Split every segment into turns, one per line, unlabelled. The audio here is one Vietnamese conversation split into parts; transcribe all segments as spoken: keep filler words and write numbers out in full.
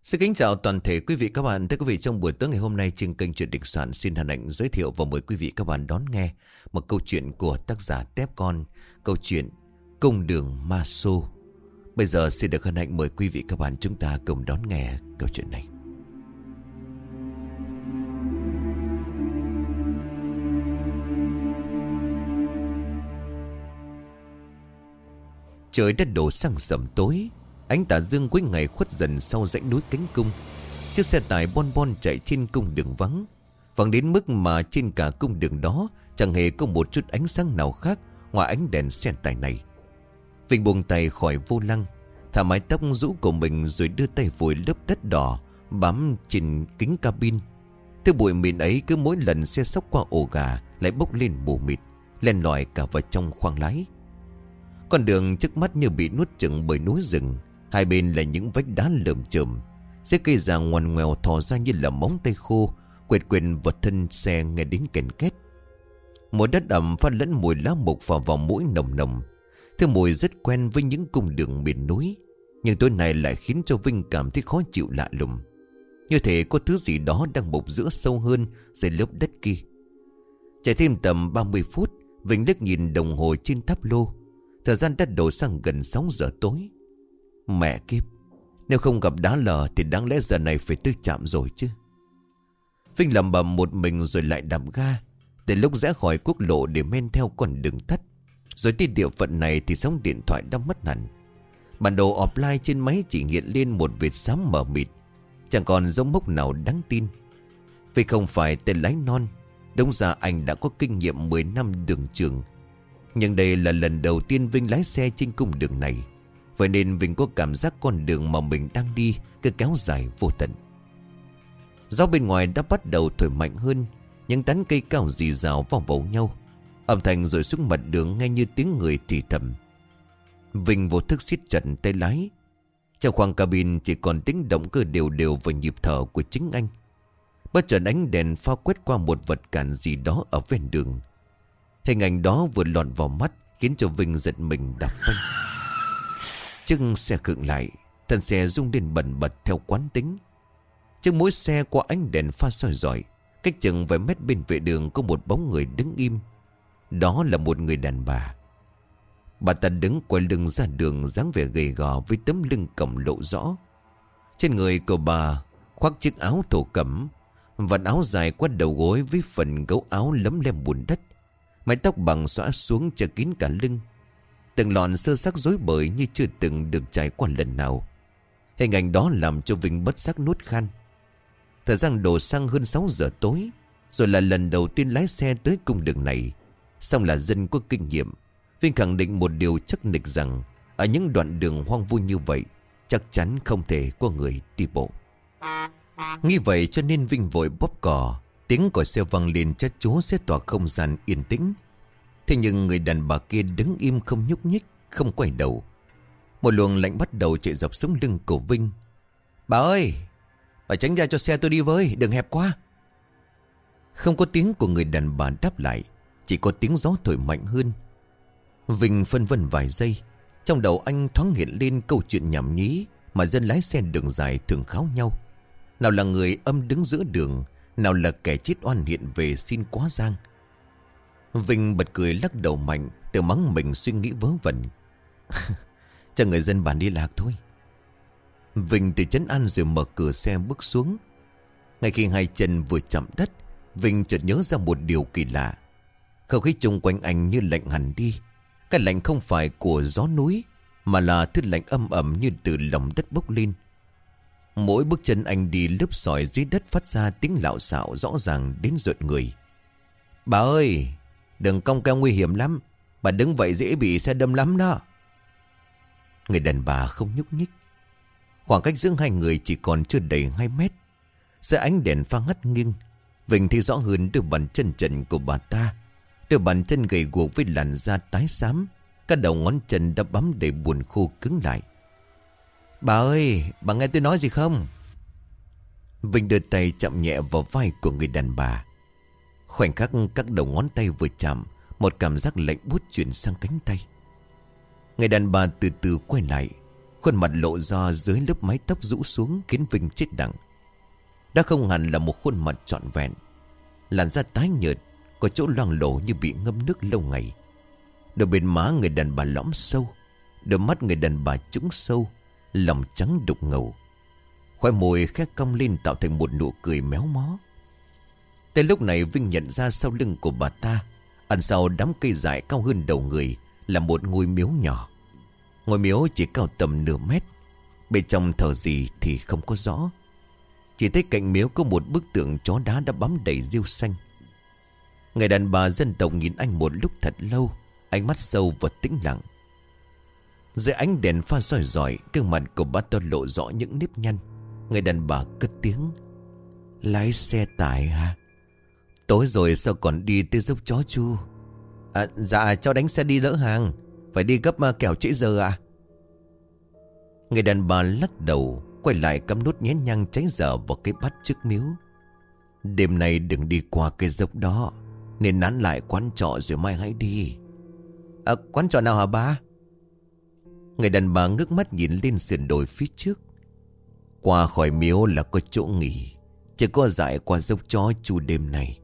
Xin kính chào toàn thể quý vị các bạn. Thưa quý vị, trong buổi tối ngày hôm nay trên kênh Chuyện Định Soạn xin hân hạnh giới thiệu và mời quý vị các bạn đón nghe một câu chuyện của tác giả Tép Con, câu chuyện Cung Đường Ma Xô. Bây giờ xin được hân hạnh mời quý vị các bạn chúng ta cùng đón nghe câu chuyện này. Trời đã đổ sang sẩm tối, ánh tà dương cuối ngày khuất dần sau dãy núi Cánh Cung. Chiếc xe tải bon bon chạy trên cung đường vắng, vắng đến mức mà trên cả cung đường đó chẳng hề có một chút ánh sáng nào khác ngoài ánh đèn xe tải này. Vinh buông tay khỏi vô lăng, thả mái tóc rũ của mình rồi đưa tay vùi lớp đất đỏ bám trên kính cabin. Thứ bụi mịn ấy cứ mỗi lần xe xốc qua ổ gà lại bốc lên mù mịt, len lỏi cả vào trong khoang lái. Con đường trước mắt như bị nuốt chửng bởi núi rừng, hai bên là những vách đá lởm chởm, xe cây già ngoằn ngoèo thò ra như là móng tay khô, quệt quệt vật thân xe nghe đến kèn két. Mùi đất ẩm pha lẫn mùi lá mục vào vào mũi nồng nồng. Thứ mùi rất quen với những cung đường miền núi, nhưng tối nay lại khiến cho Vinh cảm thấy khó chịu lạ lùng, như thể có thứ gì đó đang bục giữa sâu hơn dưới lớp đất kia. Chạy thêm tầm ba mươi phút, Vinh liếc nhìn đồng hồ trên táp lô. Thời gian đã đổ sang gần sáu giờ tối. Mẹ kiếp, nếu không gặp đá lở thì đáng lẽ giờ này phải tới trạm rồi chứ. Vinh lẩm bẩm một mình rồi lại đạp ga. Từ lúc rẽ khỏi quốc lộ để men theo con đường tắt, rồi tới địa phận này thì sóng điện thoại đã mất hẳn. Bản đồ offline trên máy chỉ hiện lên một vệt xám mờ mịt, chẳng còn dấu mốc nào đáng tin. Vì không phải tên lái non, đúng ra anh đã có kinh nghiệm mười năm đường trường, nhưng đây là lần đầu tiên Vinh lái xe trên cung đường này. Vậy nên Vinh có cảm giác con đường mà mình đang đi cứ kéo dài vô tận. Gió bên ngoài đã bắt đầu thổi mạnh hơn, những tán cây cao rì rào vào vào nhau, âm thanh rồi xuống mặt đường nghe như tiếng người thì thầm. Vinh vô thức siết chặt tay lái. Trong khoang cabin chỉ còn tiếng động cơ đều đều và nhịp thở của chính anh. Bất chợt ánh đèn pha quét qua một vật cản gì đó ở ven đường. Hình ảnh đó vừa lọt vào mắt khiến cho Vinh giật mình đạp phanh. Chiếc xe khựng lại, thân xe rung lên bần bật theo quán tính. Trước mỗi xe qua ánh đèn pha soi rọi, cách chừng vài mét bên vệ đường có một bóng người đứng im. Đó là một người đàn bà. Bà ta đứng quay lưng ra đường, dáng vẻ gầy gò với tấm lưng còng lộ rõ. Trên người của bà khoác chiếc áo thổ cẩm, vạt áo dài qua đầu gối với phần gấu áo lấm lem bùn đất. Mái tóc bằng xõa xuống che kín cả lưng, từng lọn sơ sắc rối bời như chưa từng được trải qua lần nào. Hình ảnh đó làm cho Vinh bất giác nuốt khan. Thời gian đổ sang hơn sáu giờ tối, rồi là lần đầu tiên lái xe tới cung đường này. Xong là dân có kinh nghiệm, Vinh khẳng định một điều chắc nịch rằng ở những đoạn đường hoang vu như vậy chắc chắn không thể có người đi bộ. Nghĩ vậy cho nên Vinh vội bóp cò. Tiếng còi xe vang lên chát chúa sẽ tỏa không gian yên tĩnh. Thế nhưng người đàn bà kia đứng im không nhúc nhích, không quay đầu. Một luồng lạnh bắt đầu chạy dọc sống lưng của Vinh. Bà ơi, bà tránh ra cho xe tôi đi với, đừng hẹp quá. Không có tiếng của người đàn bà đáp lại, chỉ có tiếng gió thổi mạnh hơn. Vinh phân vân vài giây, trong đầu anh thoáng hiện lên câu chuyện nhảm nhí mà dân lái xe đường dài thường kháo nhau. Nào là người âm đứng giữa đường, nào là kẻ chết oan hiện về xin quá giang. Vinh bật cười lắc đầu mạnh, tự mắng mình suy nghĩ vớ vẩn. Cho người dân bản đi lạc thôi. Vinh tự trấn an rồi mở cửa xe bước xuống. Ngay khi hai chân vừa chạm đất, Vinh chợt nhớ ra một điều kỳ lạ. Không khí chung quanh anh như lạnh hẳn đi. Cái lạnh không phải của gió núi, mà là thứ lạnh âm ẩm như từ lòng đất bốc lên. Mỗi bước chân anh đi lớp sỏi dưới đất phát ra tiếng lạo xạo rõ ràng đến rợn người. Bà ơi, đường cong cao nguy hiểm lắm, bà đứng vậy dễ bị xe đâm lắm đó. Người đàn bà không nhúc nhích. Khoảng cách giữa hai người chỉ còn chưa đầy hai mét. Giữa ánh đèn pha ngắt nghiêng, Vinh thấy rõ hơn đôi bàn chân trần của bà ta. Đôi bàn chân gầy guộc với làn da tái xám, các đầu ngón chân đã bám đầy buồn khô cứng lại. Bà ơi, bà nghe tôi nói gì không? Vinh đưa tay chạm nhẹ vào vai của người đàn bà. Khoảnh khắc các đầu ngón tay vừa chạm, một cảm giác lạnh buốt chuyển sang cánh tay. Người đàn bà từ từ quay lại. Khuôn mặt lộ ra dưới lớp mái tóc rũ xuống khiến Vinh chết đặng. Đã không hẳn là một khuôn mặt trọn vẹn. Làn da tái nhợt, có chỗ loang lổ như bị ngâm nước lâu ngày. Đôi bên má người đàn bà lõm sâu, đôi mắt người đàn bà trũng sâu, lòng trắng đục ngầu. Khóe môi khẽ cong lên tạo thành một nụ cười méo mó. Tới lúc này Vinh nhận ra sau lưng của bà ta, ẩn sau đám cây dại cao hơn đầu người, là một ngôi miếu nhỏ. Ngôi miếu chỉ cao tầm nửa mét. Bên trong thờ gì thì không có rõ. Chỉ thấy cạnh miếu có một bức tượng chó đá đã bám đầy rêu xanh. Người đàn bà dân tộc nhìn anh một lúc thật lâu, ánh mắt sâu và tĩnh lặng. Dưới ánh đèn pha soi rọi, gương mặt của bà ta lộ rõ những nếp nhăn. Người đàn bà cất tiếng: lái xe tải hả? Tối rồi sao còn đi tới dốc chó Chu? À, dạ cháu đánh xe đi lỡ hàng, phải đi gấp kẻo trễ giờ à? Người đàn bà lắc đầu, quay lại cắm nút nhén nhang cháy dở vào cái bát trước miếu. Đêm nay đừng đi qua cái dốc đó, nên nán lại quán trọ rồi mai hãy đi. À, quán trọ nào hả ba? Người đàn bà ngước mắt nhìn lên sườn đồi phía trước. Qua khỏi miếu là có chỗ nghỉ, chỉ có dại qua dốc chó Chu đêm này.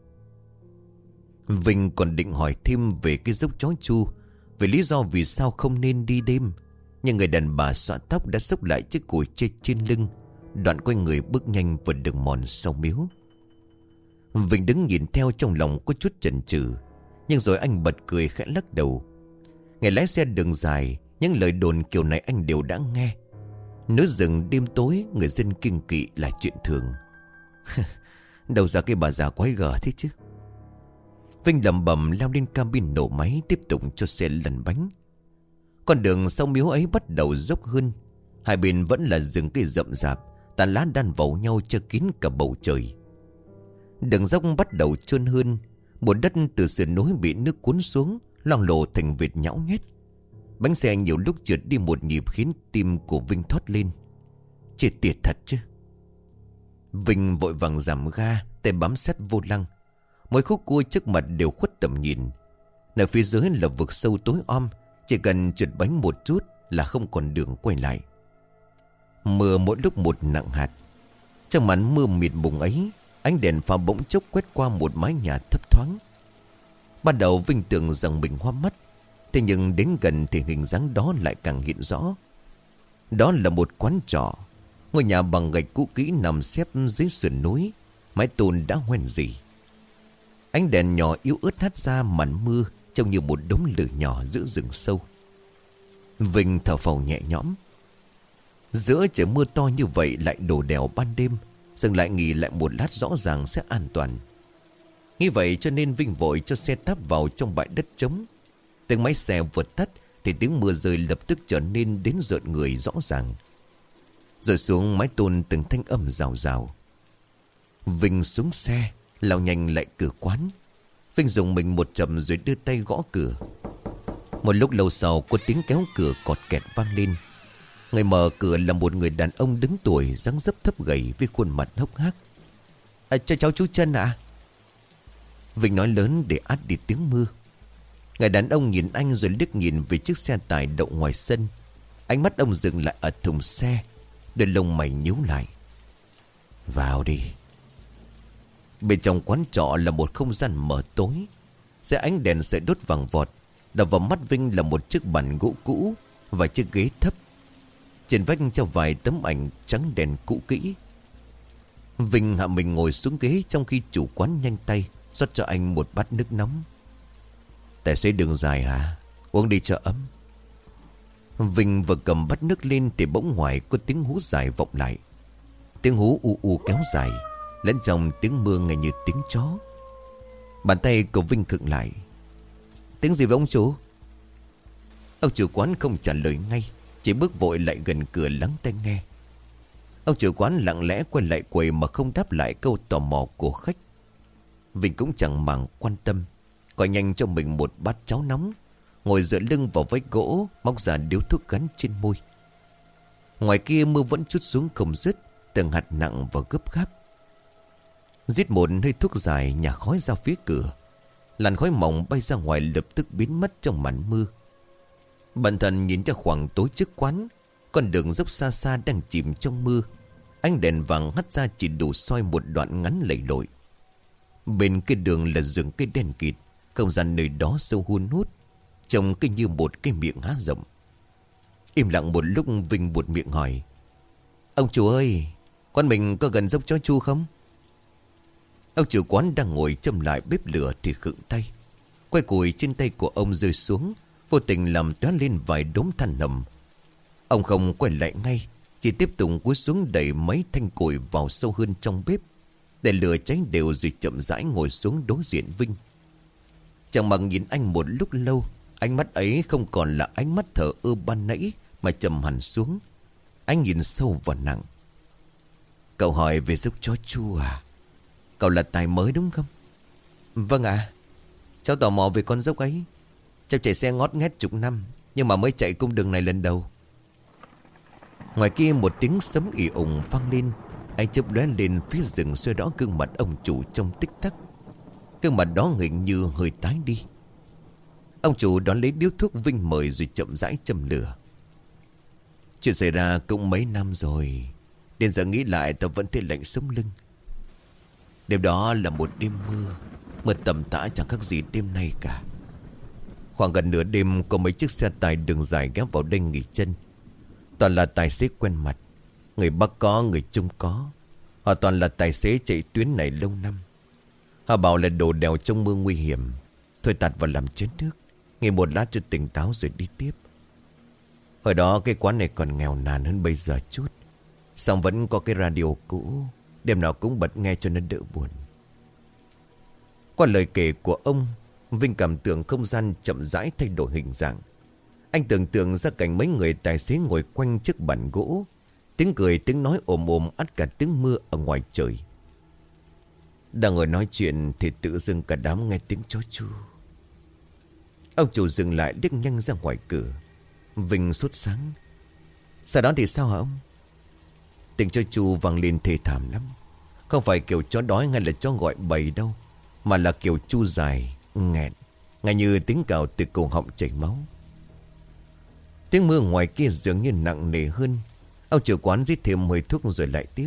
Vinh còn định hỏi thêm về cái dốc chó Chu, về lý do vì sao không nên đi đêm. Nhưng người đàn bà xõa tóc đã xốc lại chiếc cùi chê trên lưng, đoạn quay người bước nhanh vào đường mòn sau miếu. Vinh đứng nhìn theo trong lòng có chút chần chừ, nhưng rồi anh bật cười khẽ lắc đầu. Ngày lái xe đường dài, những lời đồn kiểu này anh đều đã nghe. Núi rừng đêm tối, người dân kiêng kỵ là chuyện thường. Đâu ra cái bà già quái gở thế chứ. Vinh lẩm bẩm leo lên cabin nổ máy, tiếp tục cho xe lăn bánh. Con đường sau miếu ấy bắt đầu dốc hơn. Hai bên vẫn là rừng cây rậm rạp, tàn lá đan vào nhau che kín cả bầu trời. Đường dốc bắt đầu trơn hơn. Một đất từ sườn núi bị nước cuốn xuống, loang lổ thành vệt nhão nhét. Bánh xe nhiều lúc trượt đi một nhịp khiến tim của Vinh thoát lên. Chết tiệt thật chứ. Vinh vội vàng giảm ga, tay bám sát vô lăng. Mỗi khúc cua trước mặt đều khuất tầm nhìn. Ở phía dưới là vực sâu tối om, chỉ cần trượt bánh một chút là không còn đường quay lại. Mưa mỗi lúc một nặng hạt. Trong màn mưa mịt mùng ấy, ánh đèn pha bỗng chốc quét qua một mái nhà thấp thoáng. Ban đầu Vinh tưởng rằng mình hoa mắt, thế nhưng đến gần thì hình dáng đó lại càng hiện rõ. Đó là một quán trọ. Ngôi nhà bằng gạch cũ kỹ nằm xếp dưới sườn núi, mái tôn đã hoen rỉ. Ánh đèn nhỏ yếu ớt hắt ra màn mưa, trông như một đống lửa nhỏ giữa rừng sâu. Vinh thở phào nhẹ nhõm. Giữa trời mưa to như vậy lại đổ đèo ban đêm, dừng lại nghỉ lại một lát rõ ràng sẽ an toàn. Như vậy cho nên Vinh vội cho xe táp vào trong bãi đất trống. Tiếng máy xe vượt tắt thì tiếng mưa rơi lập tức trở nên đến rợn người rõ ràng. Rồi xuống mái tôn từng thanh âm rào rào. Vinh xuống xe, lao nhanh lại cửa quán. Vinh dùng mình một chậm rồi đưa tay gõ cửa. Một lúc lâu sau có tiếng kéo cửa cọt kẹt vang lên. Người mở cửa là một người đàn ông đứng tuổi, dáng dấp thấp gầy với khuôn mặt hốc hác. À, cho cháu chú Trân ạ. À? Vinh nói lớn để át đi tiếng mưa. Người đàn ông nhìn anh rồi liếc nhìn về chiếc xe tải đậu ngoài sân. Ánh mắt ông dừng lại ở thùng xe, đôi lông mày nhíu lại. Vào đi. Bên trong quán trọ là một không gian mờ tối. Dưới ánh đèn sợi đốt vàng vọt, đập vào mắt Vinh là một chiếc bàn gỗ cũ và chiếc ghế thấp. Trên vách treo vài tấm ảnh trắng đèn cũ kỹ. Vinh hạ mình ngồi xuống ghế, trong khi chủ quán nhanh tay rót cho anh một bát nước nóng. Tài xế đường dài hả? Uống đi cho ấm. Vinh vừa cầm bát nước lên thì bỗng ngoài có tiếng hú dài vọng lại. Tiếng hú u u kéo dài, lẫn trong tiếng mưa nghe như tiếng chó. Bàn tay của Vinh khựng lại. Tiếng gì vậy ông chủ? Ông chủ quán không trả lời ngay, chỉ bước vội lại gần cửa lắng tai nghe. Ông chủ quán lặng lẽ quay lại quầy mà không đáp lại câu tò mò của khách. Vinh cũng chẳng màng quan tâm, gọi nhanh cho mình một bát cháo nóng, ngồi dựa lưng vào vách gỗ, móc ra điếu thuốc gắn trên môi. Ngoài kia mưa vẫn trút xuống không dứt, từng hạt nặng và gấp gáp. Giết một hơi thuốc dài nhả khói ra phía cửa. Làn khói mỏng bay ra ngoài lập tức biến mất trong màn mưa. Bản thân nhìn ra khoảng tối trước quán, Con đường dốc xa xa đang chìm trong mưa. Ánh đèn vàng hắt ra chỉ đủ soi một đoạn ngắn lầy lội. Bên cái đường là rừng cây đen kịt. Không gian nơi đó sâu hun hút, trông cứ như một cái miệng há rộng. Im lặng một lúc, Vinh buột miệng hỏi: "Ông chủ ơi, quán mình có gần dốc Chó Chu không?" Ông chủ quán đang ngồi châm lại bếp lửa thì khựng tay. Quay cùi trên tay của ông rơi xuống, vô tình làm tóe lên vài đốm than nồng. Ông không quay lại ngay, chỉ tiếp tục cúi xuống đẩy mấy thanh củi vào sâu hơn trong bếp, để lửa cháy đều rồi chậm rãi ngồi xuống đối diện Vinh. Chẳng bằng nhìn anh một lúc lâu, ánh mắt ấy không còn là ánh mắt thờ ơ ban nãy, mà trầm hẳn xuống. Anh nhìn sâu và nặng. "Cậu hỏi về dốc Chó Chu à? Cậu là tài mới đúng không?" "Vâng ạ à, cháu tò mò về con dốc ấy. Cháu chạy xe ngót nghét chục năm, nhưng mà mới chạy cung đường này lần đầu." Ngoài kia một tiếng sấm ì ùng vang lên. Anh chớp lóe lên phía rừng, soi rõ gương mặt ông chủ trong tích tắc. Gương mặt đó hình như hơi tái đi. Ông chủ đón lấy điếu thuốc Vinh mời rồi chậm rãi châm lửa. "Chuyện xảy ra cũng mấy năm rồi, đến giờ nghĩ lại tao vẫn thấy lạnh sống lưng. Đêm đó là một đêm mưa, mưa tầm tã chẳng khác gì đêm nay cả. Khoảng gần nửa đêm có mấy chiếc xe tải đường dài ghé vào đây nghỉ chân. Toàn là tài xế quen mặt, người Bắc có, người Trung có. Họ toàn là tài xế chạy tuyến này lâu năm. Họ bảo là đổ đèo trong mưa nguy hiểm, thôi tạt vào làm chén nước, nghỉ một lát cho tỉnh táo rồi đi tiếp. Hồi đó cái quán này còn nghèo nàn hơn bây giờ chút, song vẫn có cái radio cũ, đêm nào cũng bật nghe cho nó đỡ buồn." Qua lời kể của ông, Vinh cảm tưởng không gian chậm rãi thay đổi hình dạng. Anh tưởng tượng ra cảnh mấy người tài xế ngồi quanh chiếc bàn gỗ, tiếng cười tiếng nói ồm ồm ắt cả tiếng mưa ở ngoài trời. Đang ngồi nói chuyện thì tự dưng cả đám nghe tiếng chó chu. Ông chủ dừng lại liếc nhanh ra ngoài cửa. Vinh sốt sáng: "Sau đó thì sao hả ông?" Tiếng chó chu vang lên thê thảm lắm. Không phải kiểu chó đói hay là chó gọi bầy đâu, mà là kiểu chu dài, nghẹn, ngay như tiếng cào từ cổ họng chảy máu. Tiếng mưa ngoài kia dường như nặng nề hơn. Ông chủ quán rít thêm hơi thuốc rồi lại tiếp: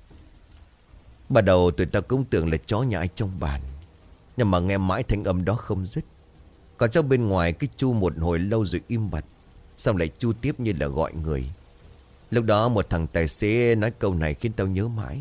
"Bắt đầu tụi ta cũng tưởng là chó nhà ai trong bản, nhưng mà nghe mãi thanh âm đó không dứt. Còn trong bên ngoài cái chu một hồi lâu rồi im bặt, xong lại chu tiếp như là gọi người. Lúc đó một thằng tài xế nói câu này khiến tao nhớ mãi."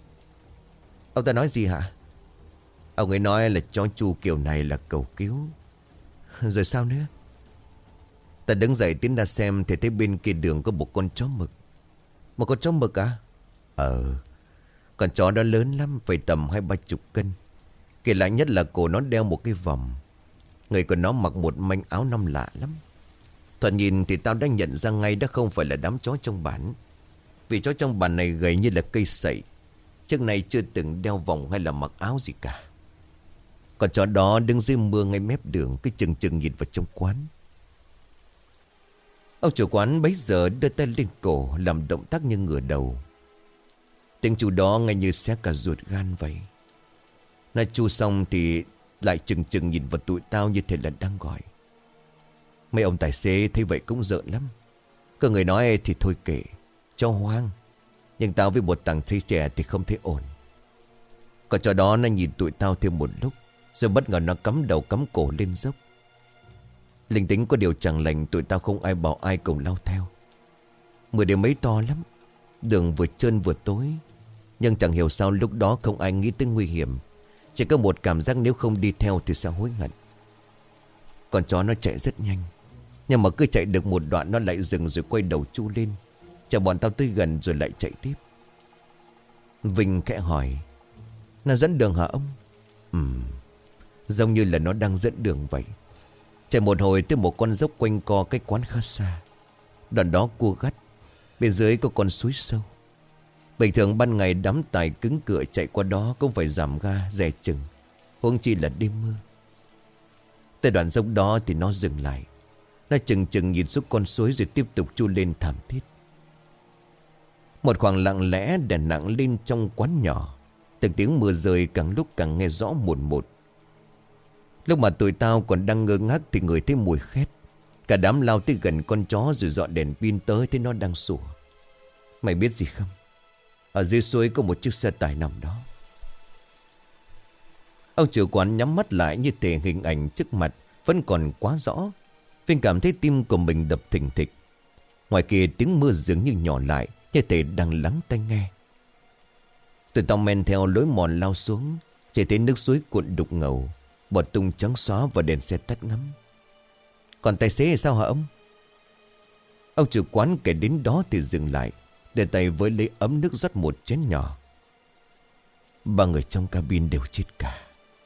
"Ông ta nói gì hả?" "Ông ấy nói là chó chu kiểu này là cầu cứu." "Rồi sao nữa?" "Ta đứng dậy tiến ra xem thì thấy bên kia đường có một con chó mực." "Một con chó mực à?" "Ờ, con chó đó lớn lắm, phải tầm hai ba chục cân. Kỳ lạ nhất là cổ nó đeo một cái vòng. Người của nó mặc một manh áo năm lạ lắm. Thoạt nhìn thì tao đã nhận ra ngay đó không phải là đám chó trong bản. Vì chó trong bản này gầy như là cây sậy, trước này chưa từng đeo vòng hay là mặc áo gì cả. Con chó đó đứng dưới mưa ngay mép đường, cứ chừng chừng nhìn vào trong quán." Ông chủ quán bấy giờ đưa tay lên cổ, làm động tác như ngửa đầu. Tiếng chu đó ngay như xé cả ruột gan vậy. Nó chu xong thì lại chừng chừng nhìn vào tụi tao như thể là đang gọi. Mấy ông tài xế thấy vậy cũng rợn lắm. Có người nói thì thôi kệ, cho hoang. Nhưng tao với một thằng thi trẻ thì không thấy ổn. Còn chó đó nó nhìn tụi tao thêm một lúc, rồi bất ngờ nó cắm đầu cắm cổ lên dốc. Linh tính có điều chẳng lành, tụi tao không ai bảo ai cùng lao theo. Mưa đêm mấy to lắm, đường vừa trơn vừa tối. Nhưng chẳng hiểu sao lúc đó không ai nghĩ tới nguy hiểm, chỉ có một cảm giác nếu không đi theo thì sẽ hối hận. Con chó nó chạy rất nhanh, nhưng mà cứ chạy được một đoạn nó lại dừng rồi quay đầu chu lên, chờ bọn tao tới gần rồi lại chạy tiếp. Vinh khẽ hỏi: "Nó dẫn đường hả ông?" Ừm, giống như là nó đang dẫn đường vậy. Chạy một hồi tới một con dốc quanh co cách quán khá xa. Đoạn đó cua gắt, bên dưới có con suối sâu. Bình thường ban ngày đám tài cứng cựa chạy qua đó cũng phải giảm ga dè chừng, huống chi là đêm mưa. Tới đoạn dốc đó thì nó dừng lại. Nó chừng chừng nhìn xuống con suối rồi tiếp tục chu lên thảm thiết. Một khoảng lặng lẽ đèn nặng lên trong quán nhỏ. Từng tiếng mưa rơi càng lúc càng nghe rõ một một. Lúc mà tụi tao còn đang ngơ ngác thì ngửi thấy mùi khét. Cả đám lao tới gần con chó rồi dọn đèn pin tới thấy nó đang sủa. Mày biết gì không? Ở dưới suối có một chiếc xe tải nằm đó. Ông chủ quán nhắm mắt lại như thể hình ảnh trước mặt vẫn còn quá rõ. Vinh cảm thấy tim của mình đập thình thịch. Ngoài kia tiếng mưa dường như nhỏ lại, như thể đang lắng tai nghe. Tụi tao men theo lối mòn lao xuống, chỉ thấy nước suối cuộn đục ngầu, bọt tung trắng xóa và đèn xe tắt ngắm. Còn tài xế thì sao hả ông? Ông chủ quán kể đến đó thì dừng lại, để tay với lấy ấm nước rót một chén nhỏ. Ba người trong cabin đều chết cả.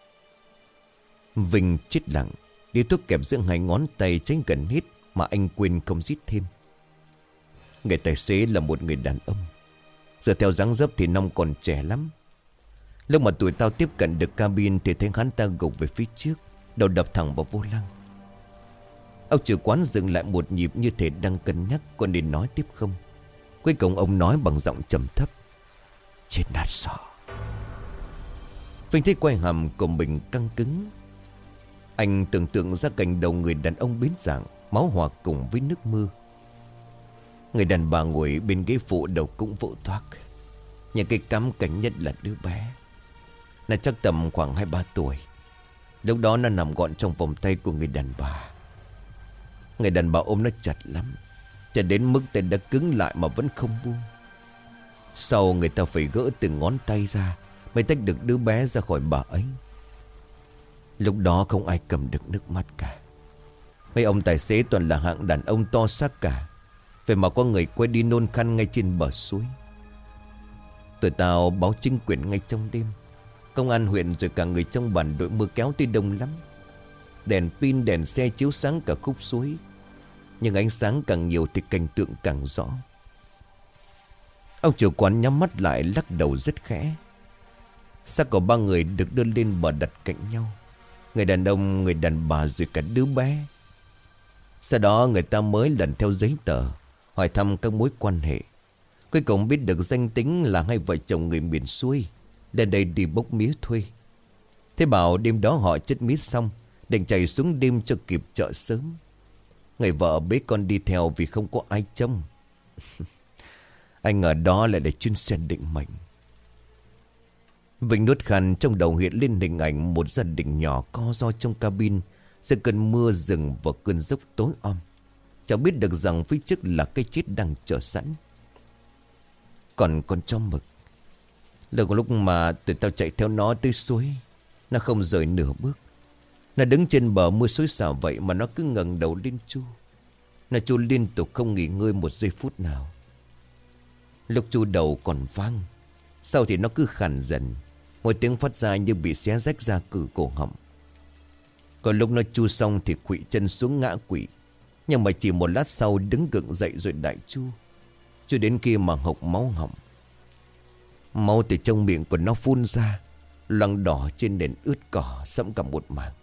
Vinh chết lặng, đi thuốc kẹp giữa hai ngón tay tránh gần hết mà anh quên không rít thêm. Người tài xế là một người đàn ông. Giờ theo dáng dấp thì năm còn trẻ lắm. Lúc mà tụi tao tiếp cận được cabin thì thấy hắn ta gục về phía trước, đầu đập thẳng vào vô lăng. Ông chủ quán dừng lại một nhịp như thể đang cân nhắc có nên nói tiếp không. Cuối cùng ông nói bằng giọng trầm thấp: chết nát sọ. Vinh thấy quay hàm của mình căng cứng. Anh tưởng tượng ra cảnh đầu người đàn ông biến dạng, máu hòa cùng với nước mưa. Người đàn bà ngồi bên ghế phụ đầu cũng vỗ toác. Những cái cắm cảnh nhất là đứa bé. Nó chắc tầm khoảng hai ba tuổi. Lúc đó nó nằm gọn trong vòng tay của người đàn bà. Người đàn bà ôm nó chặt lắm, chặt đến mức tay đã cứng lại mà vẫn không buông. Sau người ta phải gỡ từng ngón tay ra mới tách được đứa bé ra khỏi bà ấy. Lúc đó không ai cầm được nước mắt cả. Mấy ông tài xế toàn là hạng đàn ông to xác cả. Vậy mà có người quay đi nôn khăn ngay trên bờ suối. Tụi tao báo chính quyền ngay trong đêm. Công an huyện rồi cả người trong bản đội mưa kéo tới đông lắm. Đèn pin đèn xe chiếu sáng cả khúc suối. Nhưng ánh sáng càng nhiều thì cảnh tượng càng rõ. Ông chủ quán nhắm mắt lại lắc đầu rất khẽ. Xác của ba người được đưa lên bờ đặt cạnh nhau. Người đàn ông, người đàn bà rồi cả đứa bé. Sau đó người ta mới lần theo giấy tờ, hỏi thăm các mối quan hệ. Cuối cùng biết được danh tính là hai vợ chồng người miền xuôi, lên đây đi bốc mía thuê. Thế bảo đêm đó họ chất mía xong, định chạy xuống đêm cho kịp chợ sớm. Người vợ bế con đi theo vì không có ai trông. Anh ở đó lại để chuyên xe định mệnh. Vinh nuốt khăn, trong đầu hiện lên hình ảnh một gia đình nhỏ co ro trong cabin giữa cơn mưa rừng và cơn dốc tối om. Chẳng biết được rằng phía trước là cái chết đang chờ sẵn. Còn con chó mực, lúc lúc mà tụi tao chạy theo nó tới suối, nó không rời nửa bước. Nó đứng trên bờ mưa xối xả vậy mà nó cứ ngẩng đầu lên chu. Nó chu liên tục không nghỉ ngơi một giây phút nào. Lúc chu đầu còn vang, sau thì nó cứ khàn dần, một tiếng phát ra như bị xé rách ra cử cổ họng. Còn lúc nó chu xong thì quỵ chân xuống ngã quỵ. Nhưng mà chỉ một lát sau đứng gượng dậy rồi đại chu, cho đến khi mà hộc máu họng. Máu từ trong miệng của nó phun ra, loang đỏ trên nền ướt cỏ sẫm cả một mảng.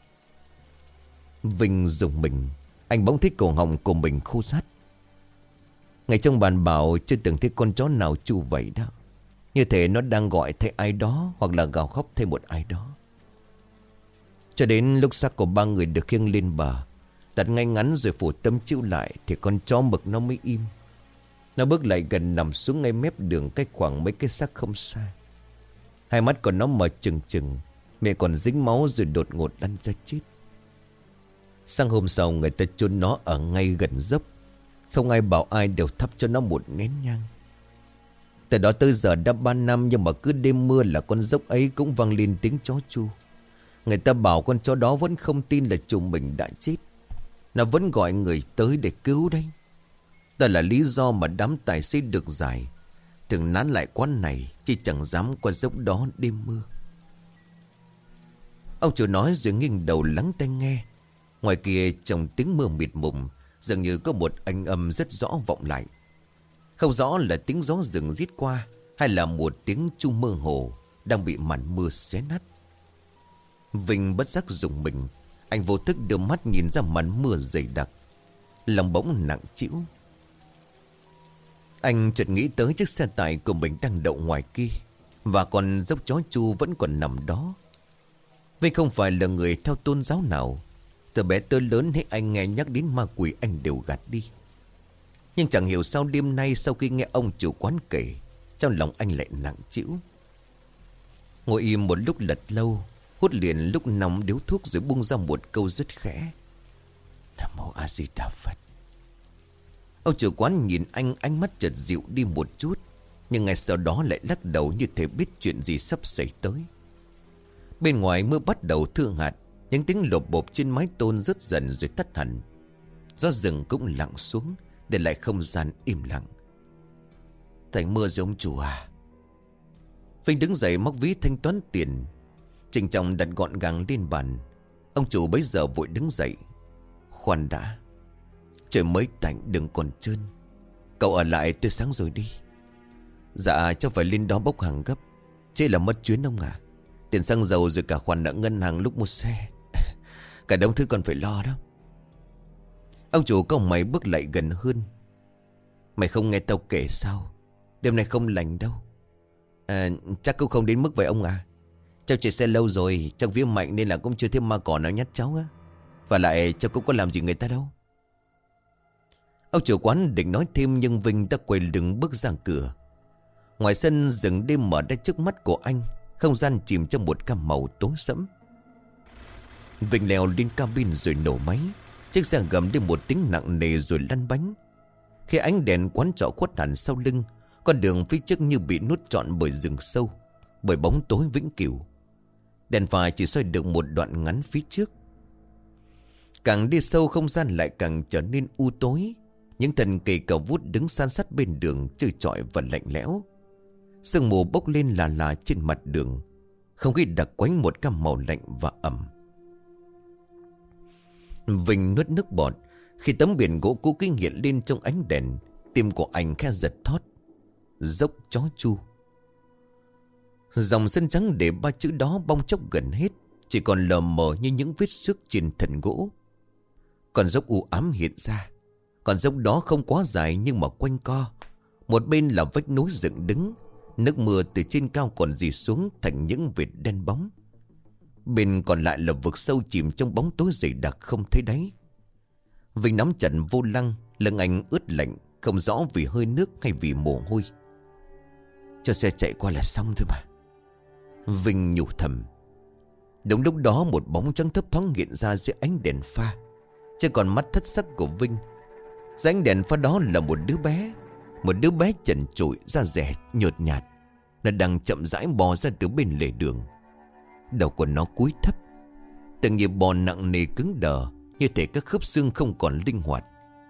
Vinh dùng mình, anh bỗng thấy cổ họng của mình khô rát. Ngày trong bàn bảo chưa từng thấy con chó nào chu vậy đó. Như thể nó đang gọi thay ai đó, hoặc là gào khóc thay một ai đó. Cho đến lúc xác của ba người được khiêng lên bờ, đặt ngay ngắn rồi phủ tấm chiếu lại, thì con chó mực nó mới im. Nó bước lại gần nằm xuống ngay mép đường cách khoảng mấy cái xác không xa. Hai mắt của nó mở trừng trừng, miệng còn dính máu rồi đột ngột lăn ra chết. Sang hôm sau người ta chôn nó ở ngay gần dốc. Không ai bảo ai, đều thắp cho nó một nén nhang. Từ đó tới giờ đã ba năm, nhưng mà cứ đêm mưa là con dốc ấy cũng vang lên tiếng chó chu. Người ta bảo con chó đó vẫn không tin là chủ mình đã chết. Nó vẫn gọi người tới để cứu đấy. Đó là lý do mà đám tài xế được giải thường nán lại quán này, chứ chẳng dám qua dốc đó đêm mưa. Ông chủ nói rồi nghiêng đầu lắng tai nghe. Ngoài kia trong tiếng mưa mịt mùng, dường như có một ánh âm rất rõ vọng lại. Không rõ là tiếng gió rừng rít qua, hay là một tiếng chu mơ hồ đang bị màn mưa xé nát. Vinh bất giác rùng mình. Anh vô thức đưa mắt nhìn ra màn mưa dày đặc, lòng bỗng nặng trĩu. Anh chợt nghĩ tới chiếc xe tải của mình đang đậu ngoài kia, và còn dốc chó chu vẫn còn nằm đó. Vinh không phải là người theo tôn giáo nào, Từ bé tới lớn hết anh nghe nhắc đến ma quỷ anh đều gạt đi. Nhưng chẳng hiểu sao đêm nay sau khi nghe ông chủ quán kể, trong lòng anh lại nặng trĩu. Ngồi im một lúc lật lâu, hút liền lúc nóng điếu thuốc rồi buông ra một câu rất khẽ: Nam Mô A Di Đà Phật. Ông chủ quán nhìn anh, ánh mắt chợt dịu đi một chút, nhưng ngay sau đó lại lắc đầu như thể biết chuyện gì sắp xảy tới. Bên ngoài mưa bắt đầu thưa hạt, những tiếng lộp bộp trên mái tôn rớt dần rồi tắt hẳn. Gió rừng cũng lặng xuống, để lại không gian im lặng. Thành mưa rồi ông chủ à? Vinh đứng dậy móc ví thanh toán tiền, trịnh trọng đặt gọn gàng lên bàn. Ông chủ bấy giờ vội đứng dậy: Khoan đã, trời mới tạnh đừng còn trơn. Cậu ở lại tới sáng rồi đi. Dạ cháu phải lên đó bốc hàng gấp, chứ là mất chuyến ông à. Tiền xăng dầu rồi cả khoản nợ ngân hàng lúc mua xe, cả đống thứ còn phải lo đó. Ông chủ cau mày bước lại gần hơn: Mày không nghe tao kể sao? Đêm nay không lành đâu. À, chắc cũng không đến mức vậy ông à. Cháu chạy xe lâu rồi, chắc vía mạnh nên là cũng chưa thêm ma cỏ nào nhát cháu á. Và lại cháu cũng có làm gì người ta đâu. Ông chủ quán định nói thêm, nhưng Vinh đã quay lưng bước ra cửa. Ngoài sân rừng đêm mở ra trước mắt của anh, không gian chìm trong một gam màu tối sẫm. Vinh leo lên cabin rồi nổ máy. Chiếc xe gầm lên một tiếng nặng nề rồi lăn bánh. Khi ánh đèn quán trọ khuất hẳn sau lưng, con đường phía trước như bị nuốt trọn bởi rừng sâu, bởi bóng tối vĩnh cửu. Đèn pha chỉ soi được một đoạn ngắn phía trước. Càng đi sâu, không gian lại càng trở nên u tối. Những thân cây cao vút đứng san sát bên đường trơ trọi và lạnh lẽo. Sương mù bốc lên là là trên mặt đường, không khí đặc quánh một gam màu lạnh và ẩm. Vinh nuốt nước bọt khi tấm biển gỗ cũ kinh hiện lên trong ánh đèn. Tim của anh khe giật thót. Dốc Chó Chu. Dòng sân trắng để ba chữ đó bong chốc gần hết, chỉ còn lờ mờ như những vết xước trên thân gỗ. Còn dốc u ám hiện ra. Còn dốc đó không quá dài nhưng mà quanh co. Một bên là vách núi dựng đứng, nước mưa từ trên cao còn rỉ xuống thành những vệt đen bóng. Bên còn lại là vực sâu chìm trong bóng tối dày đặc không thấy đáy. Vinh nắm chặt vô lăng, lưng anh ướt lạnh, không rõ vì hơi nước hay vì mồ hôi. Cho xe chạy qua là xong thôi mà, Vinh nhủ thầm. Đúng lúc đó một bóng trắng thấp thoáng hiện ra dưới ánh đèn pha. Trên còn mắt thất sắc của Vinh, dưới ánh đèn pha đó là một đứa bé. Một đứa bé trần trụi, da dẻ nhợt nhạt. Nó đang chậm rãi bò ra từ bên lề đường. Đầu của nó cúi thấp, từng nhịp bò nặng nề cứng đờ, như thể các khớp xương không còn linh hoạt.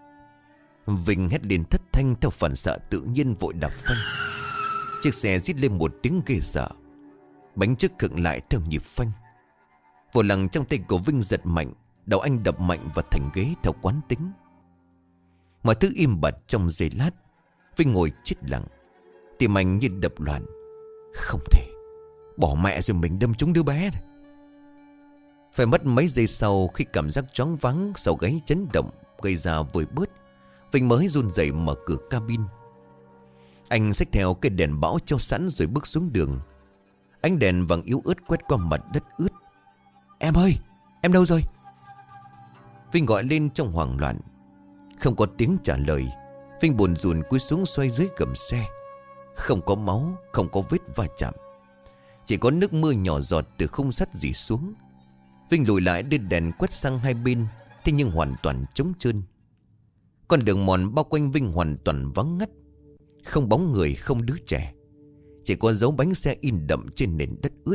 Vinh hét lên thất thanh, theo phản xạ tự nhiên vội đạp phanh. Chiếc xe rít lên một tiếng ghê sợ. Bánh trước khựng lại theo nhịp phanh. Vô lăng trong tay của Vinh giật mạnh, đầu anh đập mạnh vào thành ghế theo quán tính. Mọi thứ im bặt trong giây lát. Vinh ngồi chết lặng, tim anh như đập loạn. Không thể, bỏ mẹ rồi mình đâm trúng đứa bé này. Phải mất mấy giây sau, khi cảm giác choáng váng sau gáy chấn động gây ra vơi bớt, Vinh mới run rẩy mở cửa cabin. Anh xách theo cây đèn bão treo sẵn rồi bước xuống đường. Ánh đèn vàng yếu ớt quét qua mặt đất ướt. Em ơi, em đâu rồi? Vinh gọi lên trong hoảng loạn. Không có tiếng trả lời. Vinh buồn rùn cúi xuống xoay dưới gầm xe. Không có máu, không có vết va chạm, chỉ có nước mưa nhỏ giọt từ khung sắt rỉ xuống. Vinh lùi lại đưa đèn quét sang hai bên, thế nhưng hoàn toàn trống trơn. Con đường mòn bao quanh Vinh hoàn toàn vắng ngắt. Không bóng người, không đứa trẻ, chỉ có dấu bánh xe in đậm trên nền đất ướt.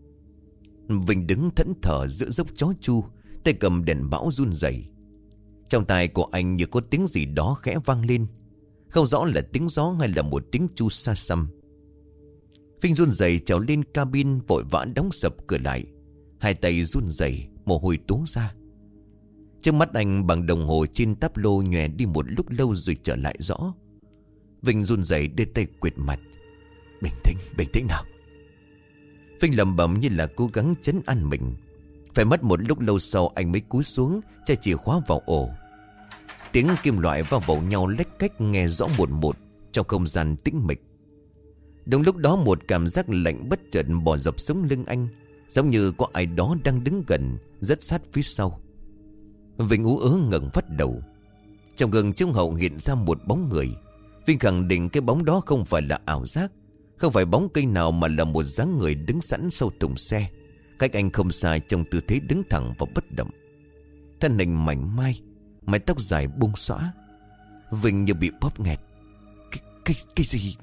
Vinh đứng thẫn thờ giữa dốc Chó Chu, tay cầm đèn bão run rẩy. Trong tai của anh như có tiếng gì đó khẽ vang lên, không rõ là tiếng gió hay là một tiếng chu xa xăm. Vinh run rẩy trèo lên cabin, vội vã đóng sập cửa lại. Hai tay run rẩy, mồ hôi túa ra. Trước mắt anh bằng đồng hồ trên táp lô nhòe đi một lúc lâu rồi trở lại rõ. Vinh run rẩy đưa tay quệt mặt. Bình tĩnh, bình tĩnh nào. Vinh lẩm bẩm như là cố gắng trấn an mình. Phải mất một lúc lâu sau anh mới cúi xuống chai chìa khóa vào ổ. Tiếng kim loại va vào nhau lách cách nghe rõ một một trong không gian tĩnh mịch. Đúng lúc đó một cảm giác lạnh bất chợt bò dọc sống lưng anh, giống như có ai đó đang đứng gần, rất sát phía sau. Vinh ú ớ ngẩng phát đầu. Trong gương chiếu hậu hiện ra một bóng người. Vinh khẳng định cái bóng đó không phải là ảo giác, không phải bóng cây nào, mà là một dáng người đứng sẵn sau thùng xe, cách anh không xa, trong tư thế đứng thẳng và bất động. Thân hình mảnh mai, mái tóc dài buông xõa. Vinh như bị bóp nghẹt. Cái, cái, cái gì?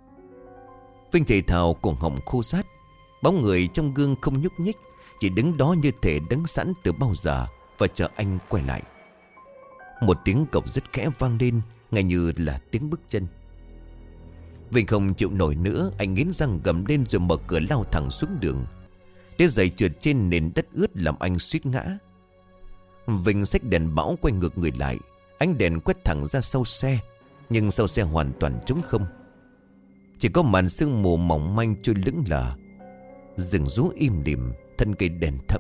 Vinh thì thào, cổ họng khô rát. Bóng người trong gương không nhúc nhích, chỉ đứng đó như thể đứng sẵn từ bao giờ và chờ anh quay lại. Một tiếng cộc rất khẽ vang lên, ngay như là tiếng bước chân. Vinh không chịu nổi nữa, anh nghiến răng gầm lên rồi mở cửa lao thẳng xuống đường. Đế giày trượt trên nền đất ướt làm anh suýt ngã. Vinh xách đèn bão quay ngược người lại. Ánh đèn quét thẳng ra sau xe, nhưng sau xe hoàn toàn trống không. Chỉ có màn sương mù mỏng manh trôi lững lờ. Rừng rú im lìm, thân cây đèn thẫm.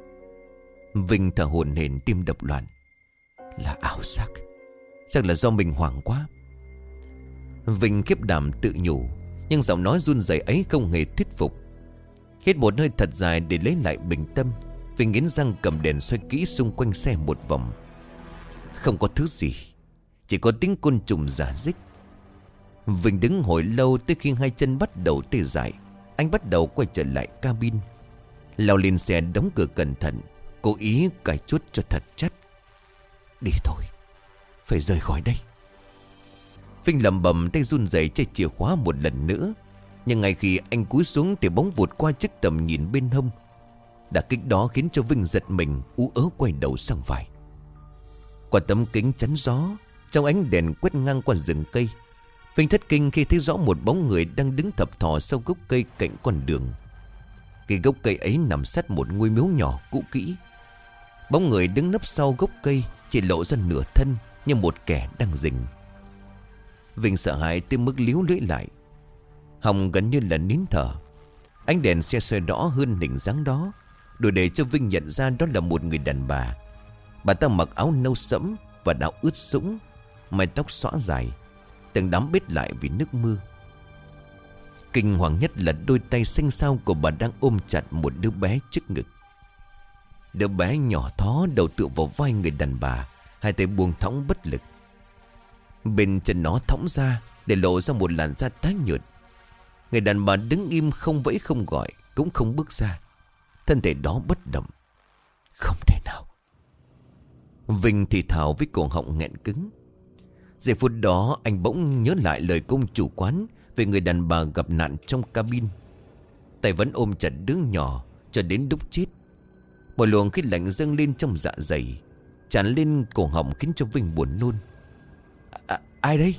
Vinh thở hổn hển, tim đập loạn. Là ảo giác, chắc là do mình hoảng quá. Vinh khiếp đảm tự nhủ, nhưng giọng nói run rẩy ấy không hề thuyết phục. Hít một hơi thật dài để lấy lại bình tâm, Vinh nghiến răng cầm đèn xoay kỹ xung quanh xe một vòng. Không có thứ gì, chỉ có tiếng côn trùng rả rích. Vinh đứng hồi lâu, tới khi hai chân bắt đầu tê dại, anh bắt đầu quay trở lại cabin. Lao lên xe đóng cửa cẩn thận, cố ý cài chốt cho thật chắc. Đi thôi, phải rời khỏi đây. Vinh lầm bầm, tay run rẩy chạy chìa khóa một lần nữa. Nhưng ngay khi anh cúi xuống thì bóng vụt qua chiếc tầm nhìn bên hông. Đả kích đó khiến cho Vinh giật mình, ú ớ quay đầu sang phải. Qua tấm kính chắn gió, trong ánh đèn quét ngang qua rừng cây, Vinh thất kinh khi thấy rõ một bóng người đang đứng thập thò sau gốc cây cạnh con đường. Cái gốc cây ấy nằm sát một ngôi miếu nhỏ cũ kỹ. Bóng người đứng nấp sau gốc cây chỉ lộ ra nửa thân, như một kẻ đang rình. Vinh sợ hãi tới mức líu lưỡi lại, họng gần như là nín thở. Ánh đèn xe soi rõ hơn hình dáng đó, đủ để cho Vinh nhận ra đó là một người đàn bà. Bà ta mặc áo nâu sẫm và áo ướt sũng, mái tóc xõa dài, từng đám bết lại vì nước mưa. Kinh hoàng nhất là đôi tay xanh xao của bà đang ôm chặt một đứa bé trước ngực. Đứa bé nhỏ thó, đầu tựa vào vai người đàn bà, hai tay buông thõng bất lực. Bên chân nó thõng ra để lộ ra một làn da tái nhợt. Người đàn bà đứng im, không vẫy không gọi, cũng không bước ra. Thân thể đó bất động. Không thể nào. Vinh thì thào với cổ họng nghẹn cứng. Giây phút đó anh bỗng nhớ lại lời công chủ quán về người đàn bà gặp nạn trong cabin. Tay vẫn ôm chặt đứa nhỏ cho đến lúc chết. Một luồng khí lạnh dâng lên trong dạ dày, tràn lên cổ họng khiến cho Vinh buồn nôn. À, ai đây?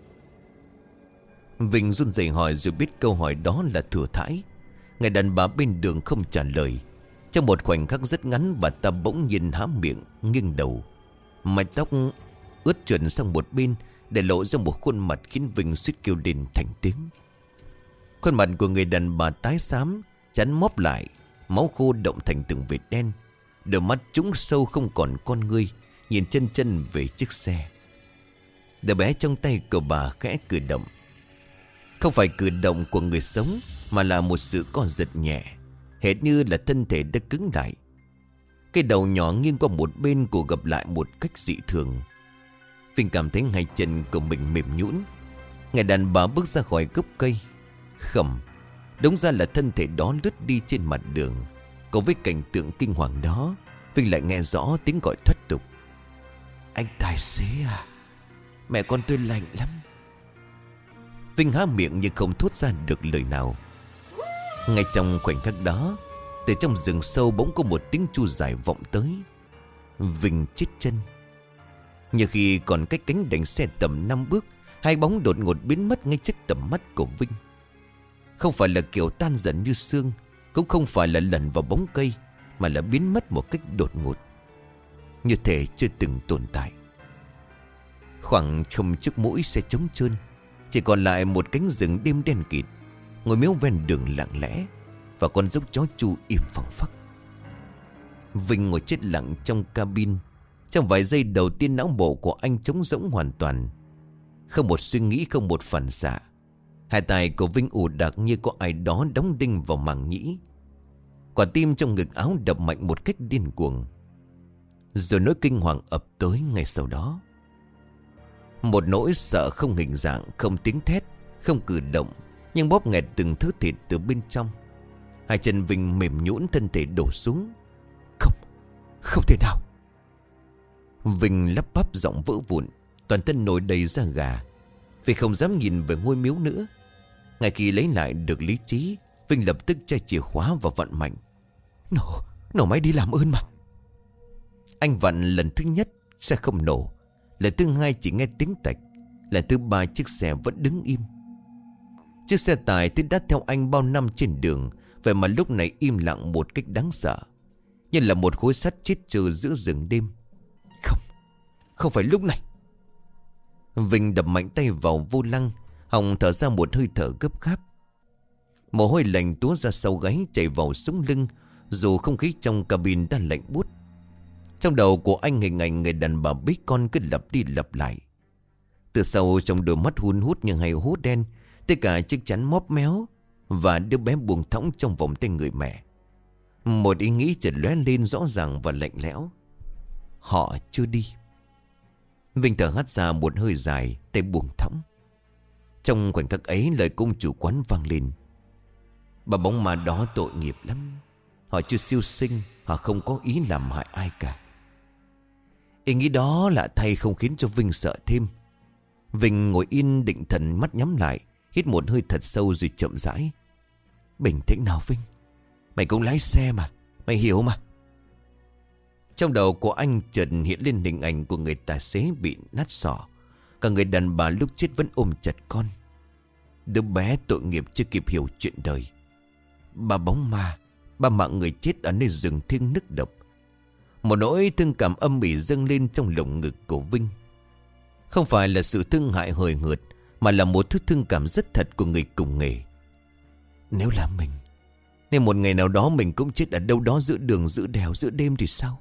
Vinh run rẩy hỏi, rồi biết câu hỏi đó là thừa thãi. Người đàn bà bên đường không trả lời. Trong một khoảnh khắc rất ngắn, bà ta bỗng nhiên há miệng, nghiêng đầu. Mái tóc ướt trượt sang một bên, để lộ ra một khuôn mặt khiến Vinh suýt kêu lên thành tiếng. Khuôn mặt của người đàn bà tái xám, chắn móp lại, máu khô động thành từng vệt đen. Đôi mắt trũng sâu không còn con ngươi, nhìn chân chân về chiếc xe. Đứa bé trong tay của bà khẽ cử động. Không phải cử động của người sống, mà là một sự co giật nhẹ, hệt như là thân thể đã cứng lại. Cái đầu nhỏ nghiêng qua một bên của gập lại một cách dị thường. Vinh cảm thấy hai chân của mình mềm nhũn. Người đàn bà bước ra khỏi gốc cây. Khẩm, đúng ra là thân thể đó lướt đi trên mặt đường. Cùng với cảnh tượng kinh hoàng đó, Vinh lại nghe rõ tiếng gọi thoát tục. Anh tài xế à, mẹ con tôi lạnh lắm. Vinh há miệng nhưng không thốt ra được lời nào. Ngay trong khoảnh khắc đó, từ trong rừng sâu bỗng có một tiếng chu dài vọng tới. Vinh chết chân. Như khi còn cách cánh đèn xe tầm năm bước, hai bóng đột ngột biến mất ngay trước tầm mắt của Vinh. Không phải là kiểu tan dần như sương, cũng không phải là lần vào bóng cây, mà là biến mất một cách đột ngột, như thể chưa từng tồn tại. Khoảng trông trước mũi xe trống trơn, chỉ còn lại một cánh rừng đêm đen kịt, ngôi miếu ven đường lặng lẽ, và con dốc chó chu im phăng phắc. Vinh ngồi chết lặng trong cabin. Trong vài giây đầu tiên, não bộ của anh trống rỗng hoàn toàn. Không một suy nghĩ, không một phản xạ. Hai tay của Vinh ù đặc như có ai đó đóng đinh vào màng nhĩ. Quả tim trong ngực áo đập mạnh một cách điên cuồng. Rồi nỗi kinh hoàng ập tới ngay sau đó. Một nỗi sợ không hình dạng, không tiếng thét, không cử động, nhưng bóp nghẹt từng thứ thịt từ bên trong. Hai chân Vinh mềm nhũn, thân thể đổ xuống. Không, không thể nào. Vinh lắp bắp giọng vỡ vụn, toàn thân nổi đầy da gà, vì không dám nhìn về ngôi miếu nữa. Ngay khi lấy lại được lý trí, Vinh lập tức chai chìa khóa và vặn mạnh. Nổ, nổ máy đi làm ơn mà. Anh vặn lần thứ nhất xe không nổ, lần thứ hai chỉ nghe tiếng tạch, lần thứ ba chiếc xe vẫn đứng im. Chiếc xe tải thì đã theo anh bao năm trên đường, vậy mà lúc này im lặng một cách đáng sợ, như là một khối sắt chết chờ giữa rừng đêm. Không, không phải lúc này. Vinh đập mạnh tay vào vô lăng, hòng thở ra một hơi thở gấp gáp. Mồ hôi lạnh túa ra sau gáy, chảy vào sống lưng, dù không khí trong cabin đã lạnh buốt. Trong đầu của anh, hình ảnh người đàn bà bí con cứ lặp đi lặp lại. Từ sau trong đôi mắt hun hút như hai hố đen, tất cả chiếc chắn móp méo, và đứa bé buông thõng trong vòng tay người mẹ. Một ý nghĩ chợt lóe lên rõ ràng và lạnh lẽo. Họ chưa đi. Vinh thở hắt ra một hơi dài, tay buông thõng. Trong khoảnh khắc ấy, lời công chủ quán vang lên. Bà bóng ma đó tội nghiệp lắm. Họ chưa siêu sinh, họ không có ý làm hại ai cả. Ý nghĩ đó lạ thay không khiến cho Vinh sợ thêm. Vinh ngồi yên định thần, mắt nhắm lại, hít một hơi thật sâu rồi chậm rãi. Bình tĩnh nào Vinh, mày cũng lái xe mà, mày hiểu mà. Trong đầu của anh chợt hiện lên hình ảnh của người tài xế bị nát sọ. Cả người đàn bà lúc chết vẫn ôm chặt con. Đứa bé tội nghiệp chưa kịp hiểu chuyện đời. Ba bóng ma, ba mạng người chết ở nơi rừng thiêng nức độc. Một nỗi thương cảm âm ỉ dâng lên trong lồng ngực của Vinh. Không phải là sự thương hại hời hợt, mà là một thứ thương cảm rất thật của người cùng nghề. Nếu là mình, nếu một ngày nào đó mình cũng chết ở đâu đó giữa đường, giữa đèo, giữa đêm thì sao?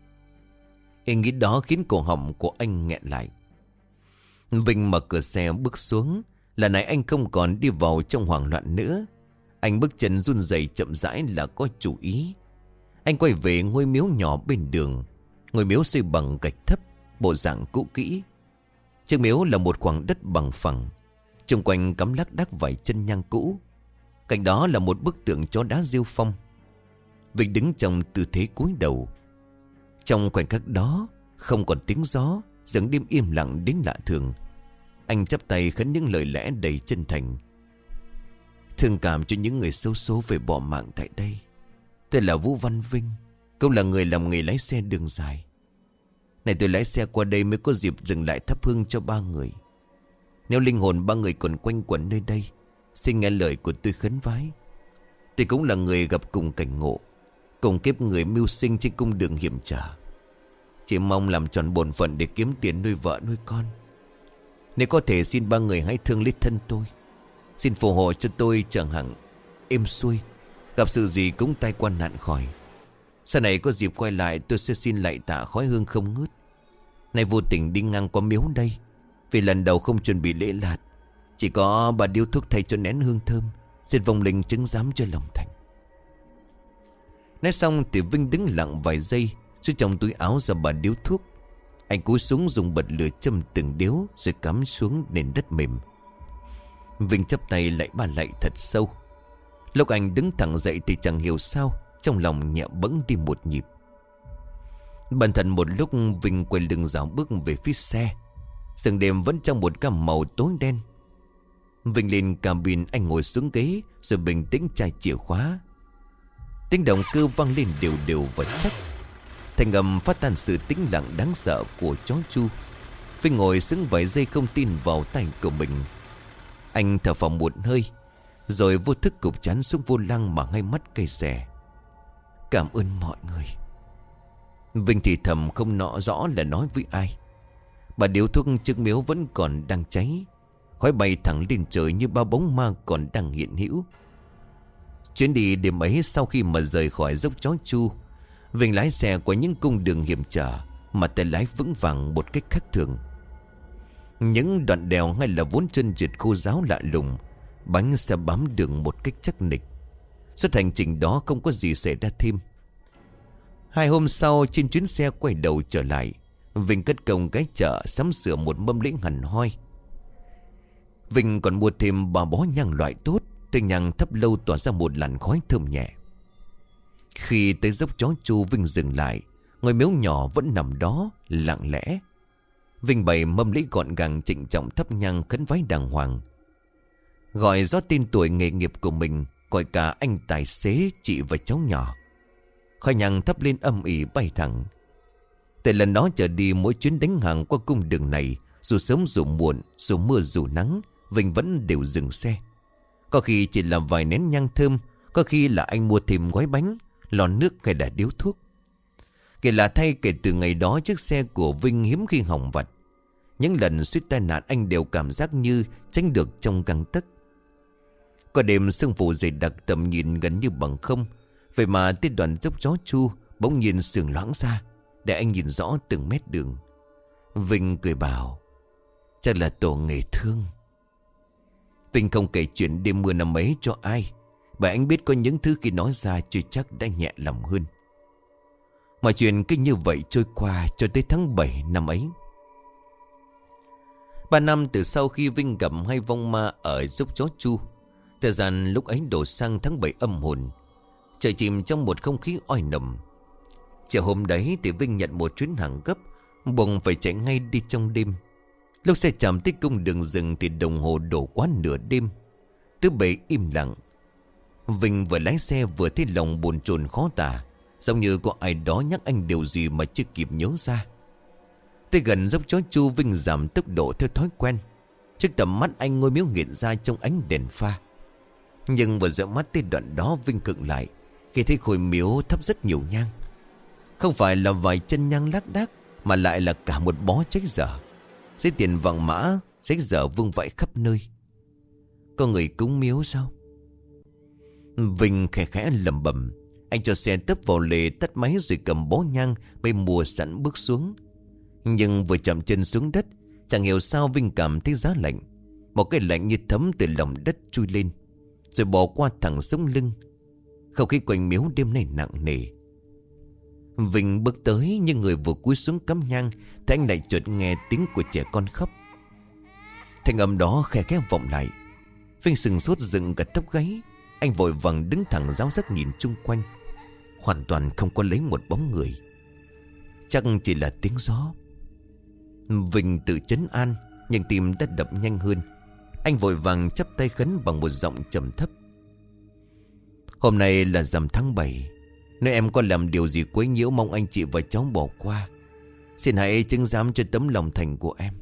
Ý nghĩ đó khiến cổ họng của anh nghẹn lại. Vinh mở cửa xe bước xuống. Lần này anh không còn đi vào trong hoảng loạn nữa. Anh bước chân run rẩy chậm rãi là có chủ ý. Anh quay về ngôi miếu nhỏ bên đường. Ngôi miếu xây bằng gạch thấp, bộ dạng cũ kỹ. Trước miếu là một khoảng đất bằng phẳng, xung quanh cắm lác đác vài chân nhang cũ. Cạnh đó là một bức tượng chó đá Diêu Phong. Vinh đứng trong tư thế cúi đầu. Trong khoảnh khắc đó, không còn tiếng gió, rừng đêm im lặng đến lạ thường. Anh chắp tay khấn những lời lẽ đầy chân thành. Thương cảm cho những người xấu số về bỏ mạng tại đây. Tôi là Vũ Văn Vinh, cũng là người làm nghề lái xe đường dài. Này tôi lái xe qua đây mới có dịp dừng lại thắp hương cho ba người. Nếu linh hồn ba người còn quanh quẩn nơi đây, xin nghe lời của tôi khấn vái. Tôi cũng là người gặp cùng cảnh ngộ, cùng kiếp người mưu sinh trên cung đường hiểm trở. Chỉ mong làm tròn bổn phận để kiếm tiền nuôi vợ nuôi con. Nếu có thể xin ba người hãy thương lấy thân tôi. Xin phù hộ cho tôi chẳng hạn êm xuôi, gặp sự gì cũng tai qua nạn khỏi. Sau này có dịp quay lại, tôi sẽ xin lạy tạ khói hương không ngớt. Này vô tình đi ngang qua miếu đây, vì lần đầu không chuẩn bị lễ lạt, chỉ có bà điếu thuốc thay cho nén hương thơm. Xin vong linh chứng giám cho lòng thành. Nói xong thì Vinh đứng lặng vài giây, rồi trong túi áo ra bà điếu thuốc. Anh cúi xuống dùng bật lửa châm từng điếu, rồi cắm xuống nền đất mềm. Vinh chắp tay lạy ba lạy thật sâu. Lúc anh đứng thẳng dậy thì chẳng hiểu sao trong lòng nhẹ bẫng đi một nhịp. Bần thần một lúc, Vinh quay lưng dạo bước về phía xe. Sương đêm vẫn trong một gam màu tối đen. Vinh lên cabin, anh ngồi xuống ghế, rồi bình tĩnh chai chìa khóa. Tiếng động cơ vang lên đều đều và chắc. Thành âm phát tán sự tĩnh lặng đáng sợ của chó Chu. Vinh ngồi sững vài giây không tin vào tay của mình. Anh thở phào một hơi, rồi vô thức cụp chán xuống vô lăng mà ngay mắt cay xè. Cảm ơn mọi người. Vinh thì thầm không nọ rõ là nói với ai. Bà điếu thuốc trước miếu vẫn còn đang cháy, khói bay thẳng lên trời như ba bóng ma còn đang hiện hữu. Chuyến đi đêm ấy, sau khi mà rời khỏi dốc chó Chu, Vinh lái xe qua những cung đường hiểm trở mà tay lái vững vàng một cách khác thường. Những đoạn đèo hay là vốn chân trượt khô ráo lạ lùng, bánh xe bám đường một cách chắc nịch. Suốt hành trình đó không có gì xảy ra thêm. Hai hôm sau trên chuyến xe quay đầu trở lại, Vinh cất công cái chợ sắm sửa một mâm lễ hẳn hoi. Vinh còn mua thêm ba bó nhang loại tốt. Cây nhang thắp lâu tỏa ra một làn khói thơm nhẹ. Khi tới dốc Chó Chu, Vinh dừng lại. Ngôi miếu nhỏ vẫn nằm đó lặng lẽ. Vinh bày mâm lễ gọn gàng, trịnh trọng thắp nhang khấn vái đàng hoàng, gọi rõ tên tuổi nghề nghiệp của mình, gọi cả anh tài xế, chị và cháu nhỏ. Khói nhang thắp lên âm ỉ bay thẳng. Từ lần đó trở đi, mỗi chuyến đánh hàng qua cung đường này, dù sớm dù muộn, dù mưa dù nắng, Vinh vẫn đều dừng xe. Có khi chỉ là vài nén nhang thơm, có khi là anh mua thêm gói bánh, lon nước hay là điếu thuốc. Kể là thay, kể từ ngày đó chiếc xe của Vinh hiếm khi hỏng vặt. Những lần suýt tai nạn anh đều cảm giác như tránh được trong gang tấc. Có đêm sương phủ dày đặc, tầm nhìn gần như bằng không. Vậy mà tới đoạn dốc Chó Chu bỗng nhiên sườn loãng ra, để anh nhìn rõ từng mét đường. Vinh cười bảo chắc là tổ nghề thương. Vinh không kể chuyện đêm mưa năm ấy cho ai, bởi anh biết có những thứ khi nói ra chưa chắc đã nhẹ lòng hơn. Mọi chuyện cứ như vậy trôi qua cho tới tháng bảy năm ấy. Ba năm từ sau khi Vinh gặp hai vong ma ở dốc Chó Chu. Thời gian lúc ấy đổ sang tháng bảy âm hồn. Trời chìm trong một không khí oi nồng. Chiều hôm đấy thì Vinh nhận một chuyến hàng gấp, buộc phải chạy ngay đi trong đêm. Lúc xe chạm tới cung đường rừng thì đồng hồ đổ quá nửa đêm. Tứ bề im lặng. Vinh vừa lái xe vừa thấy lòng bồn chồn khó tả, giống như có ai đó nhắc anh điều gì mà chưa kịp nhớ ra. Tới gần dốc Chó Chu, Vinh giảm tốc độ theo thói quen. Trước tầm mắt anh, ngôi miếu hiện ra trong ánh đèn pha. Nhưng vừa dựa mắt tới đoạn đó, Vinh khựng lại khi thấy khối miếu thắp rất nhiều nhang. Không phải là vài chân nhang lác đác, mà lại là cả một bó cháy dở. Giấy tiền vàng mã, giấy dở vương vãi khắp nơi. Có người cúng miếu sao? Vinh khẽ khẽ lẩm bẩm. Anh cho xe tấp vào lề, tắt máy rồi cầm bó nhang bay mua sẵn bước xuống. Nhưng vừa chạm chân xuống đất, chẳng hiểu sao Vinh cảm thấy giá lạnh. Một cái lạnh như thấm từ lòng đất chui lên, rồi bỏ qua thẳng sống lưng. Không khí quanh miếu đêm nay nặng nề. Vinh bước tới, nhưng người vừa cúi xuống cắm nhang thì anh lại chợt nghe tiếng của trẻ con khóc. Thanh âm đó khe khẽ vọng lại. Vinh sừng sốt dựng cả tóc gáy. Anh vội vàng đứng thẳng ráo rắc nhìn chung quanh. Hoàn toàn không có lấy một bóng người. Chắc chỉ là tiếng gió. Vinh tự trấn an, nhưng tim đã đập nhanh hơn. Anh vội vàng chắp tay khấn bằng một giọng trầm thấp. Hôm nay là rằm tháng bảy. Nếu em có làm điều gì quấy nhiễu, mong anh chị và cháu bỏ qua. Xin hãy chứng giám cho tấm lòng thành của em.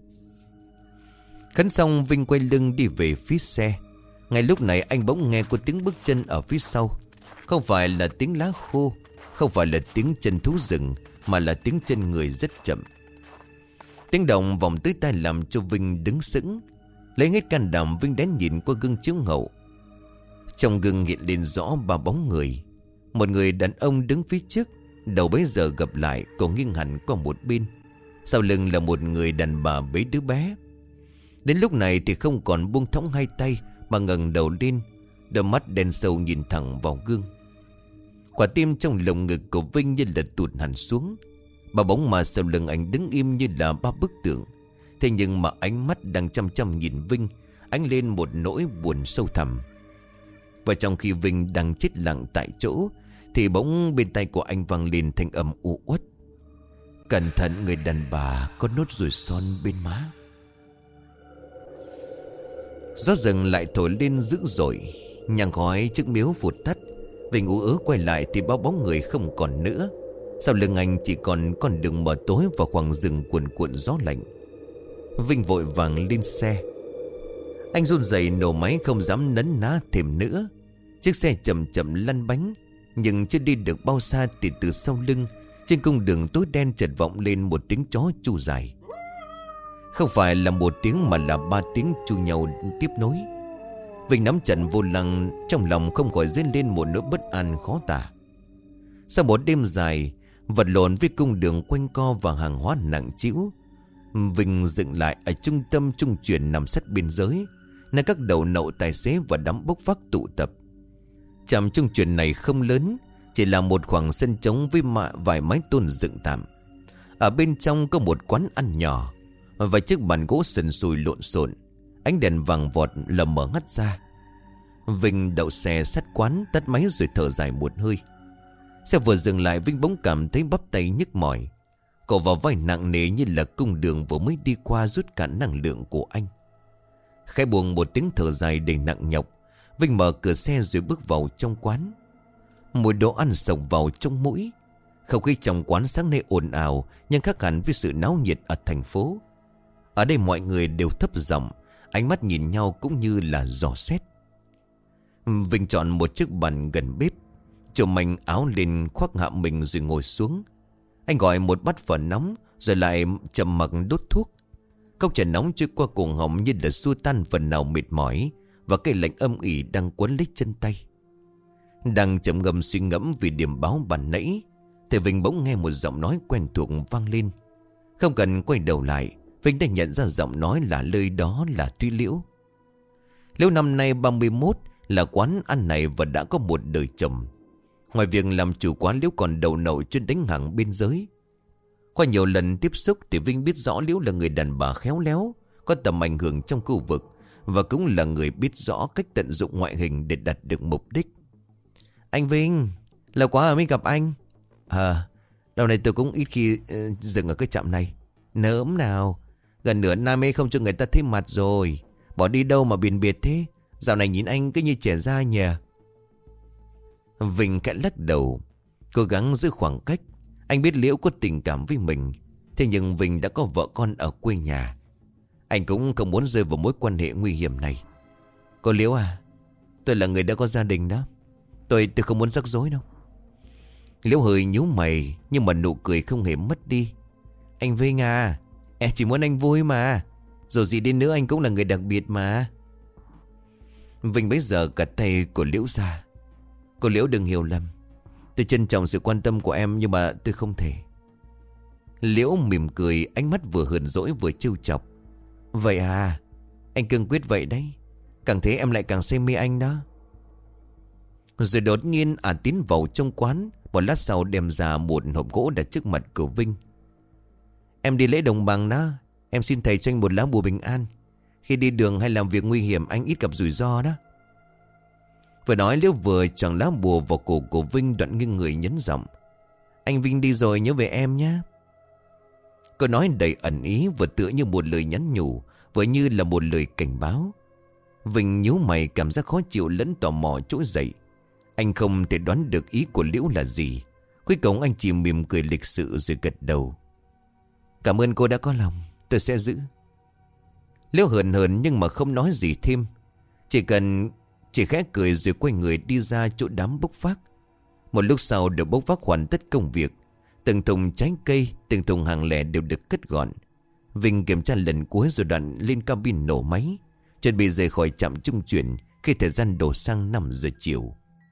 Khấn xong, Vinh quay lưng đi về phía xe. Ngay lúc này anh bỗng nghe có tiếng bước chân ở phía sau. Không phải là tiếng lá khô, không phải là tiếng chân thú rừng, mà là tiếng chân người rất chậm. Tiếng động vòng tới tai làm cho Vinh đứng sững. Lấy hết can đảm, Vinh đến nhìn qua gương chiếu hậu. Trong gương hiện lên rõ ba bóng người. Một người đàn ông đứng phía trước, đầu bấy giờ gập lại, còn nghiêng hẳn qua một bên. Sau lưng là một người đàn bà bế đứa bé. Đến lúc này thì không còn buông thõng hai tay, mà ngẩng đầu lên, đôi mắt đen sâu nhìn thẳng vào gương. Quả tim trong lồng ngực của Vinh như là tụt hẳn xuống. Ba bóng mà sau lưng anh đứng im như là ba bức tượng. Thế nhưng mà ánh mắt đang chăm chăm nhìn Vinh, ánh lên một nỗi buồn sâu thẳm. Và trong khi Vinh đang chết lặng tại chỗ, thì bỗng bên tay của anh vang lên thanh âm u uất. Cẩn thận, người đàn bà có nốt ruồi son bên má. Gió rừng lại thổi lên dữ dội. Nhang khói trước miếu vụt tắt. Vinh ú ớ quay lại thì bao bóng người không còn nữa. Sau lưng anh chỉ còn con đường mờ tối và khoảng rừng cuồn cuộn gió lạnh. Vinh vội vàng lên xe. Anh run rẩy nổ máy, không dám nấn ná thêm nữa. Chiếc xe chậm chậm lăn bánh. Nhưng chưa đi được bao xa thì từ sau lưng, trên cung đường tối đen chợt vọng lên một tiếng chó chu dài. Không phải là một tiếng mà là ba tiếng chu nhau tiếp nối. Vinh nắm chặt vô lăng, trong lòng không khỏi dấy lên một nỗi bất an khó tả. Sau một đêm dài vật lộn với cung đường quanh co và hàng hóa nặng trĩu, Vinh dừng lại ở trung tâm trung chuyển nằm sát biên giới, nơi các đầu nậu tài xế và đám bốc vác tụ tập. Trạm trung chuyển này không lớn, chỉ là một khoảng sân trống với mạ vài mái tôn dựng tạm. Ở bên trong có một quán ăn nhỏ, vài chiếc bàn gỗ sần sùi lộn xộn, ánh đèn vàng vọt lờ mờ ngắt ra. Vinh đậu xe sát quán, tắt máy rồi thở dài một hơi. Xe vừa dừng lại, Vinh bỗng cảm thấy bắp tay nhức mỏi. Cậu vào vai nặng nề như là cung đường vừa mới đi qua rút cạn năng lượng của anh. Khẽ buông một tiếng thở dài đầy nặng nhọc, Vinh mở cửa xe rồi bước vào trong quán. Mùi đồ ăn sộc vào trong mũi. Không khí trong quán sáng nay ồn ào, nhưng khác hẳn với sự náo nhiệt ở thành phố. Ở đây mọi người đều thấp giọng, ánh mắt nhìn nhau cũng như là dò xét. Vinh chọn một chiếc bàn gần bếp, chồm mảnh áo lên khoác hạ mình rồi ngồi xuống. Anh gọi một bát phở nóng, rồi lại chậm mặc đốt thuốc. Cốc trà nóng trôi qua cổ họng như là xua tan phần nào mệt mỏi, và cái lạnh âm ỉ đang quấn lấy chân tay. Đang chậm ngâm suy ngẫm vì điểm báo bản nãy, thì Vinh bỗng nghe một giọng nói quen thuộc vang lên. Không cần quay đầu lại, Vinh đã nhận ra giọng nói là lời đó là Tuy Liễu. Liễu năm nay ba mươi mốt, là quán ăn này và đã có một đời chồng. Ngoài việc làm chủ quán, Liễu còn đầu nậu chuyên đánh hàng biên giới. Qua nhiều lần tiếp xúc thì Vinh biết rõ Liễu là người đàn bà khéo léo, có tầm ảnh hưởng trong khu vực, và cũng là người biết rõ cách tận dụng ngoại hình để đạt được mục đích. Anh Vinh, lâu quá mới gặp anh. À, đầu này tôi cũng ít khi uh, dừng ở cái trạm này. Nớm nào, gần nửa năm ấy không cho người ta thấy mặt rồi. Bỏ đi đâu mà biệt biệt thế. Dạo này nhìn anh cứ như trẻ ra nhỉ. Vinh khẽ lắc đầu, cố gắng giữ khoảng cách. Anh biết Liễu có tình cảm với mình, thế nhưng Vinh đã có vợ con ở quê nhà. Anh cũng không muốn rơi vào mối quan hệ nguy hiểm này. Cô Liễu à, tôi là người đã có gia đình đó. Tôi tôi không muốn rắc rối đâu. Liễu hơi nhíu mày, nhưng mà nụ cười không hề mất đi. Anh Vinh à, em chỉ muốn anh vui mà. Dù gì đi nữa anh cũng là người đặc biệt mà. Vinh bấy giờ gạt tay của Liễu ra. Cô Liễu đừng hiểu lầm, tôi trân trọng sự quan tâm của em, nhưng mà tôi không thể. Liễu mỉm cười, ánh mắt vừa hờn dỗi vừa trêu chọc. Vậy à, anh cương quyết vậy đấy. Càng thế em lại càng say mê anh đó. Rồi đột nhiên à tiến vào trong quán. Một lát sau đem ra một hộp gỗ đặt trước mặt của Vinh. Em đi lễ đồng bằng đó, em xin thầy cho anh một lá bùa bình an. Khi đi đường hay làm việc nguy hiểm anh ít gặp rủi ro đó. Vừa nói Liễu vừa choàng lá bùa vào cổ của Vinh, đoạn nghiêng người nhấn giọng. Anh Vinh đi rồi nhớ về em nhé. Câu nói đầy ẩn ý, vừa tựa như một lời nhắn nhủ, vừa như là một lời cảnh báo. Vinh nhíu mày, cảm giác khó chịu lẫn tò mò trỗi dậy. Anh không thể đoán được ý của Liễu là gì. Cuối cùng anh chỉ mỉm cười lịch sự rồi gật đầu. Cảm ơn cô đã có lòng, tôi sẽ giữ. Liễu hờn hờn nhưng mà không nói gì thêm. Chỉ cần Chỉ khẽ cười rồi quay người đi ra chỗ đám bốc vác. Một lúc sau đều bốc vác hoàn tất công việc. Từng thùng trái cây, từng thùng hàng lẻ đều được cất gọn. Vinh kiểm tra lần cuối rồi đoạn lên cabin nổ máy, chuẩn bị rời khỏi trạm trung chuyển khi thời gian đổ sang năm giờ chiều.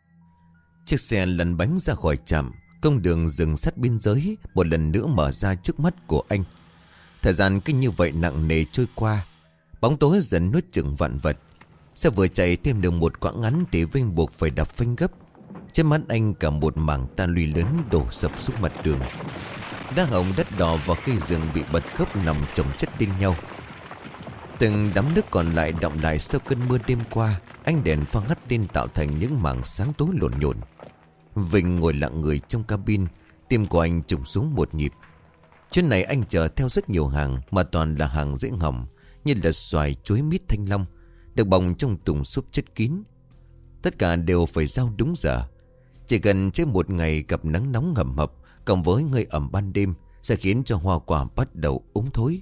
Chiếc xe lăn bánh ra khỏi trạm. Công đường dừng sát biên giới một lần nữa mở ra trước mắt của anh. Thời gian cứ như vậy nặng nề trôi qua. Bóng tối dần nuốt chửng vạn vật. Xe vừa chạy thêm được một quãng ngắn thì Vinh buộc phải đạp phanh gấp. Trên mắt anh cả một mảng tan luy lớn đổ sập xuống mặt đường. Đá hồng, đất đỏ và cây rừng bị bật gốc nằm chồng chất lên nhau. Từng đám nước còn lại đọng lại sau cơn mưa đêm qua. Ánh đèn pha hắt lên tạo thành những mảng sáng tối lộn nhộn. Vinh ngồi lặng người trong cabin. Tim của anh trùng xuống một nhịp. Chuyến này anh chở theo rất nhiều hàng, mà toàn là hàng dễ ngỏm, như là xoài, chuối, mít, thanh long, được bọc trong thùng xốp chất kín. Tất cả đều phải giao đúng giờ. Chỉ cần trên một ngày gặp nắng nóng hầm hập cộng với hơi ẩm ban đêm sẽ khiến cho hoa quả bắt đầu úng thối.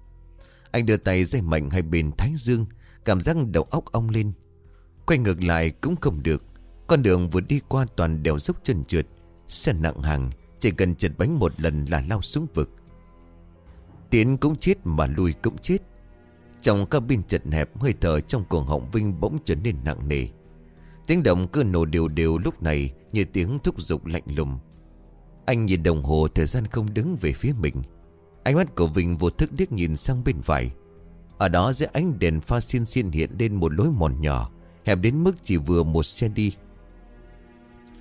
Anh đưa tay dây mạnh hai bên thái dương, cảm giác đầu óc ong lên. Quay ngược lại cũng không được. Con đường vừa đi qua toàn đèo dốc trơn trượt. Xe nặng hàng chỉ cần chật bánh một lần là lao xuống vực. Tiến cũng chết mà lui cũng chết. Trong cabin chật hẹp, hơi thở trong cổ họng Vinh bỗng trở nên nặng nề. Tiếng động cứ nổ đều đều lúc này như tiếng thúc giục lạnh lùng. Anh nhìn đồng hồ, thời gian không đứng về phía mình. Ánh mắt của Vinh vô thức liếc nhìn sang bên phải. Ở đó dưới ánh đèn pha xiên xiên hiện lên một lối mòn nhỏ, hẹp đến mức chỉ vừa một xe đi.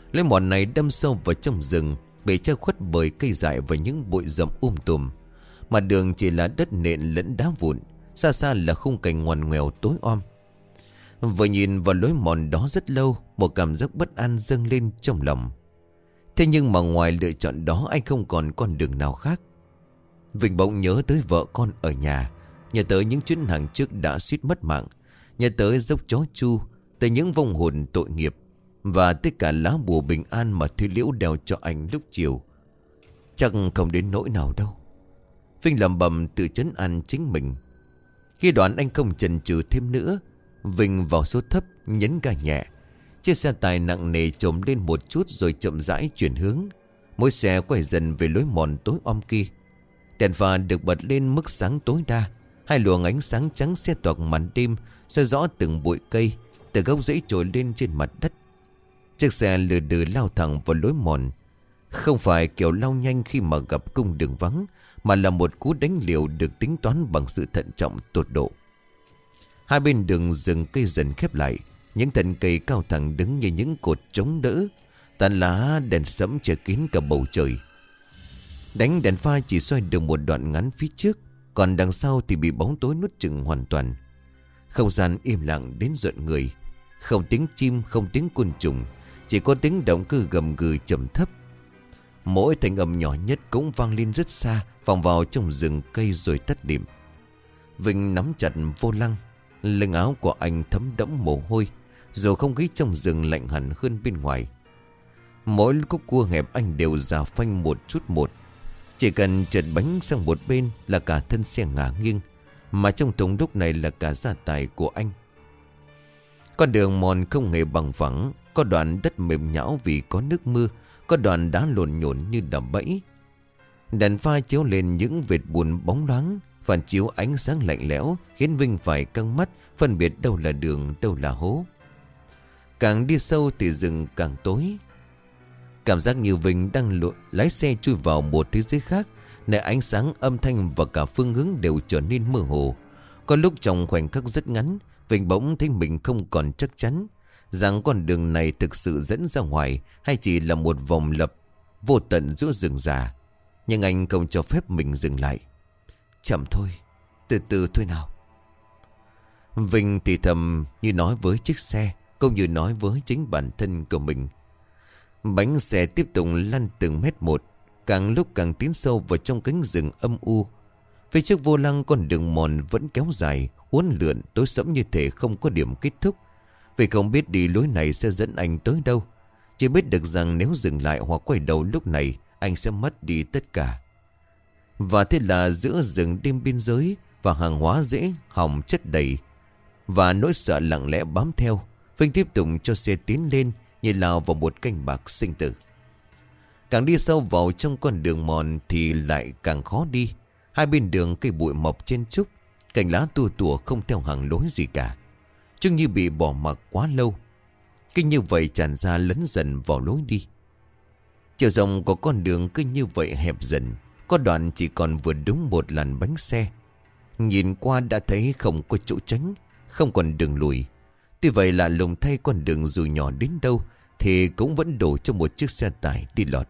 Lối mòn này đâm sâu vào trong rừng, bị che khuất bởi cây dại và những bụi rậm um tùm. Mặt đường chỉ là đất nện lẫn đá vụn, xa xa là khung cảnh ngoằn ngoèo tối om. Vừa nhìn vào lối mòn đó rất lâu, một cảm giác bất an dâng lên trong lòng. Thế nhưng mà ngoài lựa chọn đó, anh không còn con đường nào khác. Vinh bỗng nhớ tới vợ con ở nhà, nhớ tới những chuyến hàng trước đã suýt mất mạng, nhớ tới dốc chó chu, tới những vong hồn tội nghiệp, và tất cả lá bùa bình an mà Thúy Liễu đeo cho anh lúc chiều. Chắc không đến nỗi nào đâu, Vinh lẩm bẩm tự trấn an chính mình. Khi đoạn anh không chần chừ thêm nữa, Vinh vào số thấp nhấn ga nhẹ. Chiếc xe tải nặng nề trồm lên một chút rồi chậm rãi chuyển hướng. Mỗi xe quay dần về lối mòn tối om kia. Đèn pha được bật lên mức sáng tối đa. Hai luồng ánh sáng trắng xe toạc màn đêm, soi rõ từng bụi cây, từ gốc rễ trồi lên trên mặt đất. Chiếc xe lừ đừ lao thẳng vào lối mòn. Không phải kiểu lao nhanh khi mà gặp cung đường vắng, mà là một cú đánh liều được tính toán bằng sự thận trọng tột độ. Hai bên đường rừng cây dần khép lại. Những thân cây cao thẳng đứng như những cột chống đỡ. Tàn lá đèn sẫm che kín cả bầu trời. Đánh đèn pha chỉ xoay được một đoạn ngắn phía trước, còn đằng sau thì bị bóng tối nuốt chửng hoàn toàn. Không gian im lặng đến rợn người. Không tiếng chim, không tiếng côn trùng, chỉ có tiếng động cơ gầm gừ trầm thấp. Mỗi thanh âm nhỏ nhất cũng vang lên rất xa, vòng vào trong rừng cây rồi tắt điểm. Vinh nắm chặt vô lăng. Lưng áo của anh thấm đẫm mồ hôi, dù không khí trong rừng lạnh hẳn hơn bên ngoài. Mỗi khúc cua hẹp anh đều già phanh một chút một. Chỉ cần trượt bánh sang một bên là cả thân xe ngả nghiêng, mà trong thùng lúc này là cả gia tài của anh. Con đường mòn không hề bằng phẳng, có đoạn đất mềm nhão vì có nước mưa, có đoạn đá lộn nhộn như đầm bẫy. Đèn pha chiếu lên những vệt bùn bóng loáng, phản chiếu ánh sáng lạnh lẽo, khiến Vinh phải căng mắt phân biệt đâu là đường, đâu là hố. Càng đi sâu thì rừng càng tối. Cảm giác như Vinh đang lội, lái xe chui vào một thế giới khác, nơi ánh sáng, âm thanh và cả phương hướng đều trở nên mơ hồ. Có lúc trong khoảnh khắc rất ngắn, Vinh bỗng thấy mình không còn chắc chắn rằng con đường này thực sự dẫn ra ngoài, hay chỉ là một vòng lặp vô tận giữa rừng già. Nhưng anh không cho phép mình dừng lại. Chậm thôi, từ từ thôi nào. Vinh thì thầm như nói với chiếc xe, cũng như nói với chính bản thân của mình. Bánh xe tiếp tục lăn từng mét một, càng lúc càng tiến sâu vào trong cánh rừng âm u. Phía trước vô lăng con đường mòn vẫn kéo dài, uốn lượn, tối sẫm như thể không có điểm kết thúc. Vì không biết đi lối này sẽ dẫn anh tới đâu. Chỉ biết được rằng nếu dừng lại hoặc quay đầu lúc này, anh sẽ mất đi tất cả. Và thế là giữa rừng đêm biên giới và hàng hóa dễ hỏng chất đầy, và nỗi sợ lặng lẽ bám theo, Vinh tiếp tục cho xe tiến lên như lao vào một canh bạc sinh tử. Càng đi sâu vào trong con đường mòn thì lại càng khó đi. Hai bên đường cây bụi mọc chen chúc, cành lá tua tủa không theo hàng lối gì cả, trông như bị bỏ mặc quá lâu. Kinh như vậy tràn ra lấn dần vào lối đi. Chiều rộng của con đường cứ như vậy hẹp dần. Có đoạn chỉ còn vừa đúng một làn bánh xe. Nhìn qua đã thấy không có chỗ tránh, không còn đường lùi. Tuy vậy là lùng thay, con đường dù nhỏ đến đâu thì cũng vẫn đổ cho một chiếc xe tải đi lọt.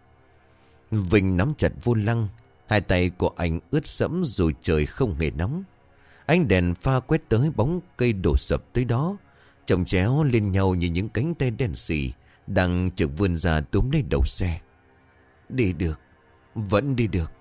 Vinh nắm chặt vô lăng. Hai tay của anh ướt sẫm dù trời không hề nóng. Ánh đèn pha quét tới bóng cây đổ sập tới đó, chồng chéo lên nhau như những cánh tay đen sì đang trực vươn ra túm lấy đầu xe. Đi được, vẫn đi được.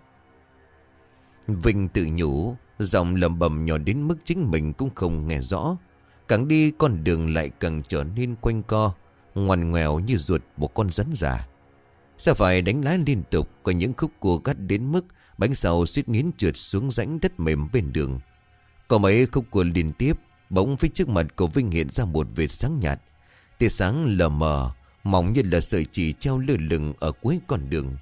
Vinh tự nhủ, giọng lẩm bẩm nhỏ đến mức chính mình cũng không nghe rõ. Càng đi con đường lại càng trở nên quanh co, ngoằn ngoèo như ruột một con rắn già. Sẽ phải đánh lái liên tục, có những khúc cua gắt đến mức bánh sau suýt nín trượt xuống rãnh đất mềm bên đường. Có mấy khúc cua liên tiếp, bỗng phía trước mặt của Vinh hiện ra một vệt sáng nhạt. Tia sáng lờ mờ, mỏng như là sợi chỉ treo lơ lửng ở cuối con đường.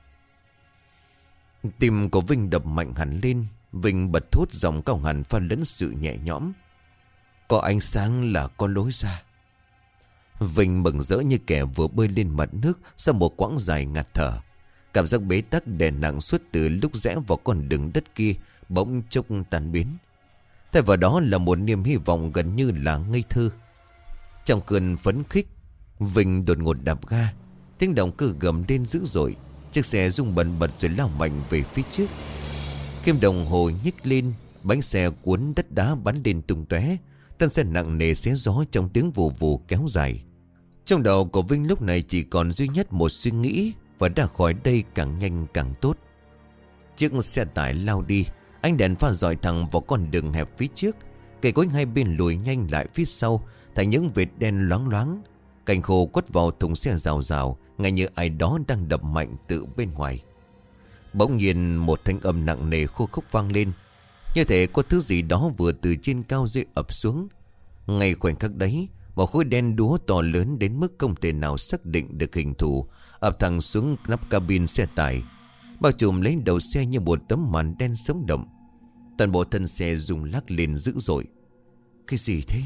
Tim của Vinh đập mạnh hẳn lên. Vinh bật thốt giọng cao hẳn pha lẫn sự nhẹ nhõm. Có ánh sáng là có lối ra. Vinh mừng rỡ như kẻ vừa bơi lên mặt nước sau một quãng dài ngạt thở. Cảm giác bế tắc đè nặng suốt từ lúc rẽ vào con đường đất kia bỗng chốc tan biến. Thay vào đó là một niềm hy vọng gần như là ngây thơ. Trong cơn phấn khích, Vinh đột ngột đạp ga. Tiếng động cơ gầm lên dữ dội. Chiếc xe rung bần bật rồi lao mạnh về phía trước. Kim đồng hồ nhích lên. Bánh xe cuốn đất đá bắn lên tung tóe. Thân xe nặng nề xé gió trong tiếng vù vù kéo dài. Trong đầu của Vinh lúc này chỉ còn duy nhất một suy nghĩ, và ra khỏi đây càng nhanh càng tốt. Chiếc xe tải lao đi. Ánh đèn pha dọi thẳng vào con đường hẹp phía trước. Cây cối hai bên lùi nhanh lại phía sau thành những vệt đen loáng loáng. Cành khô quất vào thùng xe rào rào, ngay như ai đó đang đập mạnh từ bên ngoài. Bỗng nhiên một thanh âm nặng nề khô khốc vang lên, như thể có thứ gì đó vừa từ trên cao rơi ập xuống. Ngay khoảnh khắc đấy, một khối đen đúa to lớn đến mức không thể nào xác định được hình thù ập thẳng xuống nắp cabin xe tải, bao trùm lấy đầu xe như một tấm màn đen sống động. Toàn bộ thân xe rung lắc lên dữ dội. Cái gì thế?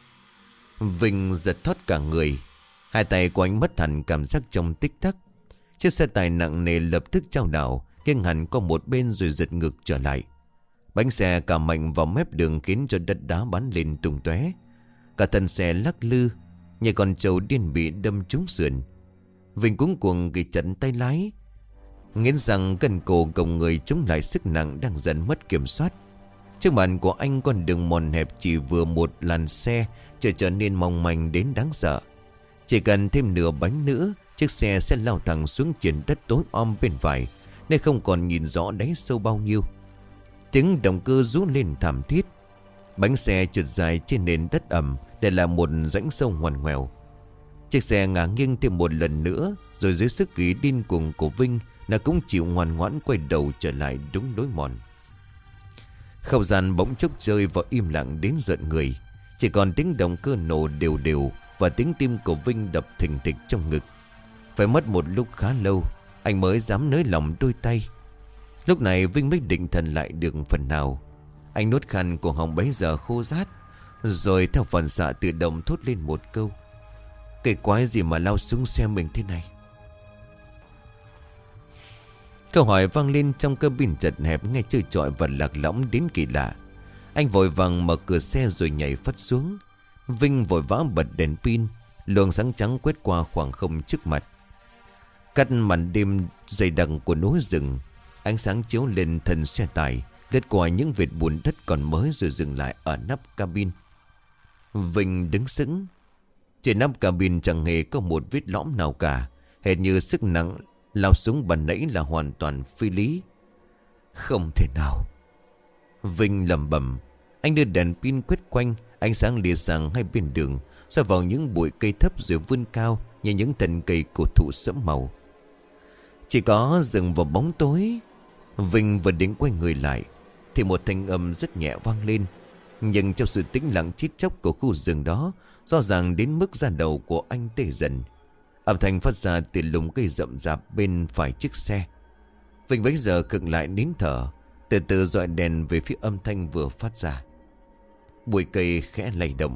Vinh giật thót cả người. Hai tay của anh mất hẳn cảm giác trong tích tắc. Chiếc xe tải nặng nề lập tức chao đảo, nghiêng hẳn qua một bên rồi giật ngược trở lại. Bánh xe cà mạnh vào mép đường khiến cho đất đá bắn lên tung tóe. Cả thân xe lắc lư như con trâu điên bị đâm trúng sườn. Vinh cuống cuồng ghi chặt tay lái, nghiến răng cân cổ gồng người chống lại sức nặng đang dần mất kiểm soát. Trước mặt của anh con đường mòn hẹp chỉ vừa một làn xe trở trở nên mong manh đến đáng sợ. Chỉ cần thêm nửa bánh nữa, chiếc xe sẽ lao thẳng xuống triển đất tối om bên phải, nên không còn nhìn rõ đáy sâu bao nhiêu. Tiếng động cơ rú lên thảm thiết. Bánh xe trượt dài trên nền đất ẩm để lại một rãnh sâu ngoằn ngoèo. Chiếc xe ngả nghiêng thêm một lần nữa, rồi dưới sức ý điên cuồng của Vinh, nó cũng chịu ngoan ngoãn quay đầu trở lại đúng lối mòn. Không gian bỗng chốc rơi vào im lặng đến rợn người. Chỉ còn tiếng động cơ nổ đều đều và tiếng tim của Vinh đập thình thịch trong ngực. Phải mất một lúc khá lâu, anh mới dám nới lỏng đôi tay. Lúc này Vinh mới định thần lại được phần nào. Anh nuốt khăn của họng bấy giờ khô rát, rồi theo phản xạ tự động thốt lên một câu: cái quái gì mà lao xuống xe mình thế này? Câu hỏi vang lên trong cabin chật hẹp, nghe trơ trọi và lạc lõng đến kỳ lạ. Anh vội vàng mở cửa xe rồi nhảy phắt xuống. Vinh vội vã bật đèn pin. Luồng sáng trắng quét qua khoảng không trước mặt, cắt màn đêm dày đặc của núi rừng. Ánh sáng chiếu lên thân xe tải, lướt qua những vệt bùn đất còn mới rồi dừng lại ở nắp cabin. Vinh đứng sững. Trên nắp cabin chẳng hề có một vết lõm nào cả, hệt như sức nặng lao xuống ban nãy là hoàn toàn phi lý. Không thể nào. Vinh lẩm bẩm. Anh đưa đèn pin quét quanh, ánh sáng lìa sang hai bên đường, soi vào những bụi cây thấp rồi vươn cao như những thân cây cổ thụ sẫm màu. Chỉ có rừng vào bóng tối. Vinh vừa định quay người lại thì một thanh âm rất nhẹ vang lên, nhưng trong sự tĩnh lặng chít chóc của khu rừng đó, rõ ràng đến mức da đầu của anh tê dần. Âm thanh phát ra từ lùm cây rậm rạp bên phải chiếc xe. Vinh bấy giờ khựng lại nín thở, từ từ dọi đèn về phía âm thanh vừa phát ra. Bụi cây khẽ lay động,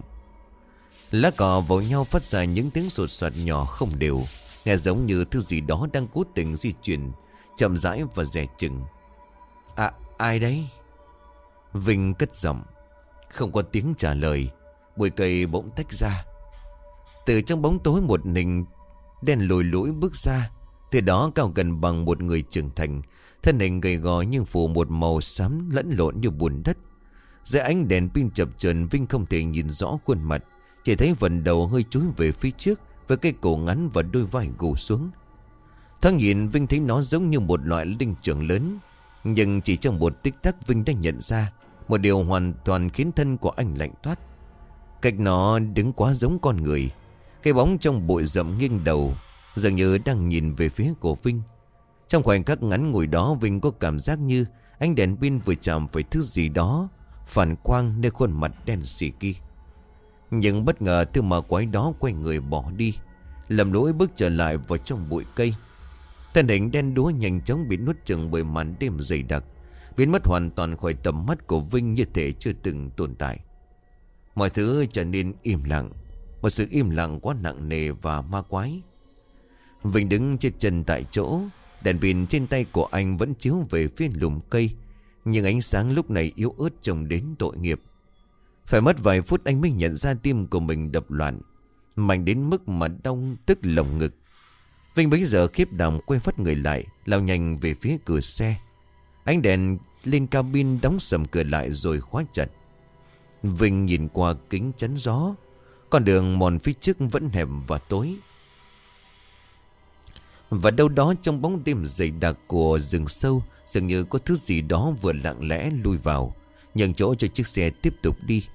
lá cỏ vào nhau phát ra những tiếng sột soạt nhỏ không đều, nghe giống như thứ gì đó đang cố tình di chuyển chậm rãi và dè chừng. À, ai đấy? Vinh cất giọng. Không có tiếng trả lời. Bụi cây bỗng tách ra. Từ trong bóng tối một hình đen lùi lũi bước ra. Từ đó cao gần bằng một người trưởng thành, thân hình gầy gò nhưng phủ một màu xám lẫn lộn như bùn đất. Dưới ánh đèn pin chập chờn, Vinh không thể nhìn rõ khuôn mặt, chỉ thấy phần đầu hơi chúi về phía trước, với cái cổ ngắn và đôi vai gù xuống. Thoáng nhìn Vinh thấy nó giống như một loại linh trưởng lớn. Nhưng chỉ trong một tích tắc, Vinh đã nhận ra một điều hoàn toàn khiến thân của anh lạnh toát. Cách nó đứng quá giống con người. Cái bóng trong bụi rậm nghiêng đầu, dường như đang nhìn về phía của Vinh. Trong khoảnh khắc ngắn ngủi đó, Vinh có cảm giác như ánh đèn pin vừa chạm phải thứ gì đó phản quang nơi khuôn mặt đen xì kia. Nhưng bất ngờ thứ ma quái đó quay người bỏ đi, lầm lỗi bước trở lại vào trong bụi cây. Thân hình đen đúa nhanh chóng bị nuốt chửng bởi màn đêm dày đặc, biến mất hoàn toàn khỏi tầm mắt của Vinh như thể chưa từng tồn tại. Mọi thứ trở nên im lặng, một sự im lặng quá nặng nề và ma quái. Vinh đứng trên chân tại chỗ, đèn pin trên tay của anh vẫn chiếu về phía lùm cây, nhưng ánh sáng lúc này yếu ớt trông đến tội nghiệp. Phải mất vài phút anh mới nhận ra tim của mình đập loạn, mạnh đến mức mà đau tức lồng ngực. Vinh bấy giờ khiếp đảm quay phát người lại, lao nhanh về phía cửa xe. Ánh đèn lên cabin đóng sầm cửa lại rồi khóa chặt. Vinh nhìn qua kính chắn gió. Con đường mòn phía trước vẫn hẹp và tối. Và đâu đó trong bóng đêm dày đặc của rừng sâu, dường như có thứ gì đó vừa lặng lẽ lui vào, nhường chỗ cho chiếc xe tiếp tục đi.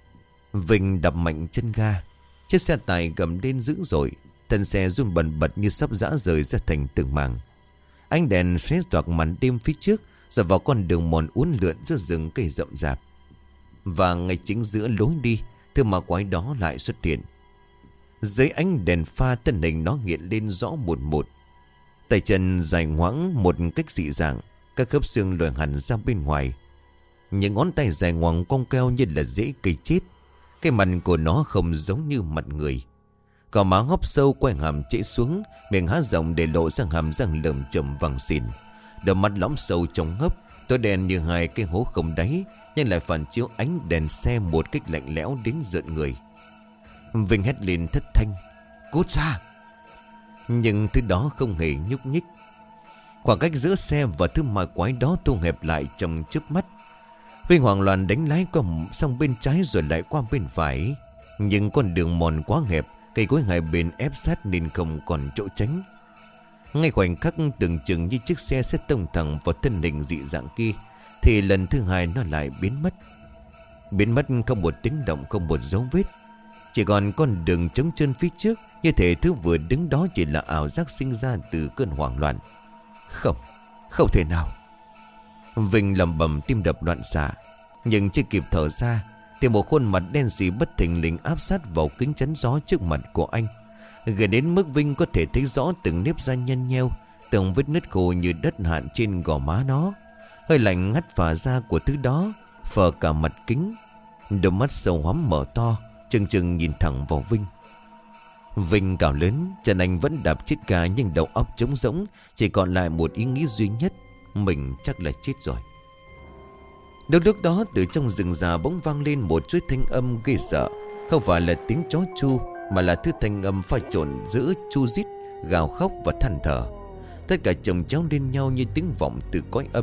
Vinh đập mạnh chân ga. Chiếc xe tải gầm lên dữ dội, thân xe run bần bật như sắp giã rời ra thành từng mảng. Ánh đèn xé toạc màn đêm phía trước, rồi vào con đường mòn uốn lượn giữa rừng cây rậm rạp. Và ngay chính giữa lối đi, thứ ma quái đó lại xuất hiện. Dưới ánh đèn pha, thân hình nó hiện lên rõ một một. Tay chân dài ngoãng một cách dị dạng, các khớp xương lồi hẳn ra bên ngoài. Những ngón tay dài ngoằng cong keo như là rễ cây chết. Cái mặt của nó không giống như mặt người. Cỏ má hốc sâu, quay hàm trễ xuống, miệng há rộng để lộ ra hàm răng lởm chởm vàng xìn. Đôi mắt lõm sâu trong hấp, tối đen như hai cái hố không đáy, nhưng lại phản chiếu ánh đèn xe một cách lạnh lẽo đến rợn người. Vinh hét lên thất thanh: "Cút ra!" Nhưng thứ đó không hề nhúc nhích. Khoảng cách giữa xe và thứ ma quái đó thu hẹp lại trong chớp mắt. Vinh hoảng loạn đánh lái qua sang bên trái rồi lại qua bên phải. Nhưng con đường mòn quá hẹp, cây cối hai bên ép sát nên không còn chỗ tránh. Ngay khoảnh khắc tưởng chừng như chiếc xe sẽ tông thẳng vào thân hình dị dạng kia, thì lần thứ hai nó lại biến mất. Biến mất không một tiếng động, không một dấu vết. Chỉ còn con đường trống trơn phía trước, như thể thứ vừa đứng đó chỉ là ảo giác sinh ra từ cơn hoảng loạn. Không, không thể nào. Vinh lầm bầm, tim đập loạn xạ. Nhưng chưa kịp thở ra thì một khuôn mặt đen sì bất thình lình áp sát vào kính chắn gió trước mặt của anh. Gần đến mức Vinh có thể thấy rõ từng nếp da nhăn nheo, từng vết nứt khô như đất hạn trên gò má nó. Hơi lạnh ngắt phả ra của thứ đó phờ cả mặt kính. Đôi mắt sâu hoắm mở to, chừng chừng nhìn thẳng vào Vinh. Vinh cào lớn, chân anh vẫn đạp chiếc ga, nhưng đầu óc trống rỗng, chỉ còn lại một ý nghĩ duy nhất: mình chắc là chết rồi. Đâu lúc đó từ trong rừng già bỗng vang lên một chuỗi thanh âm ghê sợ. Không phải là tiếng chó chu, mà là thứ thanh âm pha trộn giữa chu rít, gào khóc và than thở. Tất cả chồng chéo lên nhau như tiếng vọng từ cõi âm.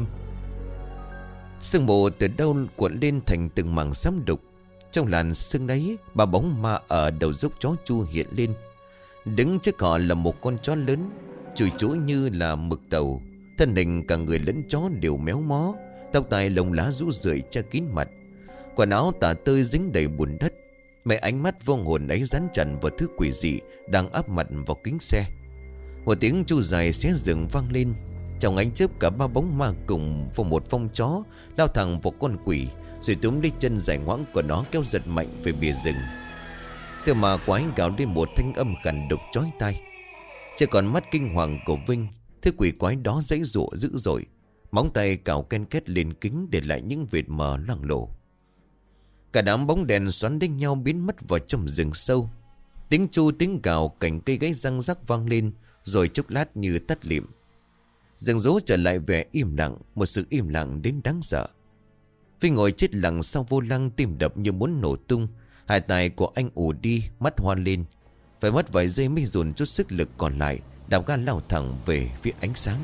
Sương mù từ đâu cuộn lên thành từng mảng xám đục. Trong làn sương đấy, ba bóng ma ở đầu dốc chó chu hiện lên. Đứng trước họ là một con chó lớn, chùi chũi như là mực tàu. Thân hình cả người lẫn chó đều méo mó, tóc tai lông lá rũ rượi che kín mặt. Quần áo tả tơi dính đầy bùn đất. Mẹ ánh mắt vô hồn ấy dán chặt vào thứ quỷ dị đang áp mặt vào kính xe. Một tiếng chu dài xé rừng vang lên. Trong ánh chớp, cả ba bóng ma cùng vào một phong chó lao thẳng vào con quỷ, rồi túm lấy chân dài ngoãng của nó kéo giật mạnh về bìa rừng. Thứ ma quái gào lên một thanh âm khàn độc chói tai. Chỉ còn mắt kinh hoàng của Vinh, thứ quỷ quái đó giãy giụa dữ dội, móng tay cào ken két lên kính để lại những vệt mờ loang lổ. Cả đám bóng đèn xoắn đánh nhau biến mất vào trong rừng sâu. Tiếng chu tiếng gào, cành cây gãy răng rắc vang lên, rồi chốc lát như tắt lịm. Rừng rú trở lại vẻ im lặng, một sự im lặng đến đáng sợ. Vinh ngồi chết lặng sau vô lăng, tim đập như muốn nổ tung. Hai tay của anh ù đi, mắt hoa lên. Phải mất vài giây mới dồn chút sức lực còn lại, đạp ga lao thẳng về phía ánh sáng.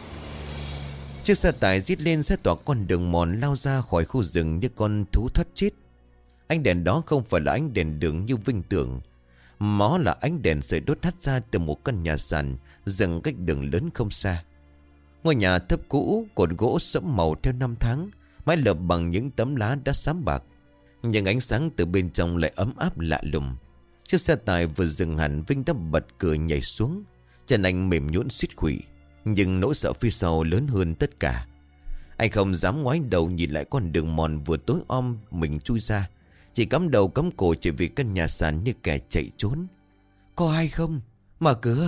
Chiếc xe tải rít lên xe tỏa con đường mòn lao ra khỏi khu rừng như con thú thoát chết. Ánh đèn đó không phải là ánh đèn đường như Vinh tưởng. Nó là ánh đèn sợi đốt hắt ra từ một căn nhà sàn dựng cách đường lớn không xa. Ngôi nhà thấp cũ, cột gỗ sẫm màu theo năm tháng, mái lợp bằng những tấm lá đã xám bạc. Nhưng ánh sáng từ bên trong lại ấm áp lạ lùng. Chiếc xe tải vừa dừng hẳn, Vinh đã bật cười nhảy xuống. Chân anh mềm nhũn suýt quỵ. Nhưng nỗi sợ phía sau lớn hơn tất cả. Anh không dám ngoái đầu nhìn lại con đường mòn vừa tối om mình chui ra. Chỉ cắm đầu cắm cổ chỉ vì căn nhà sàn như kẻ chạy trốn. Có ai không? Mở cửa.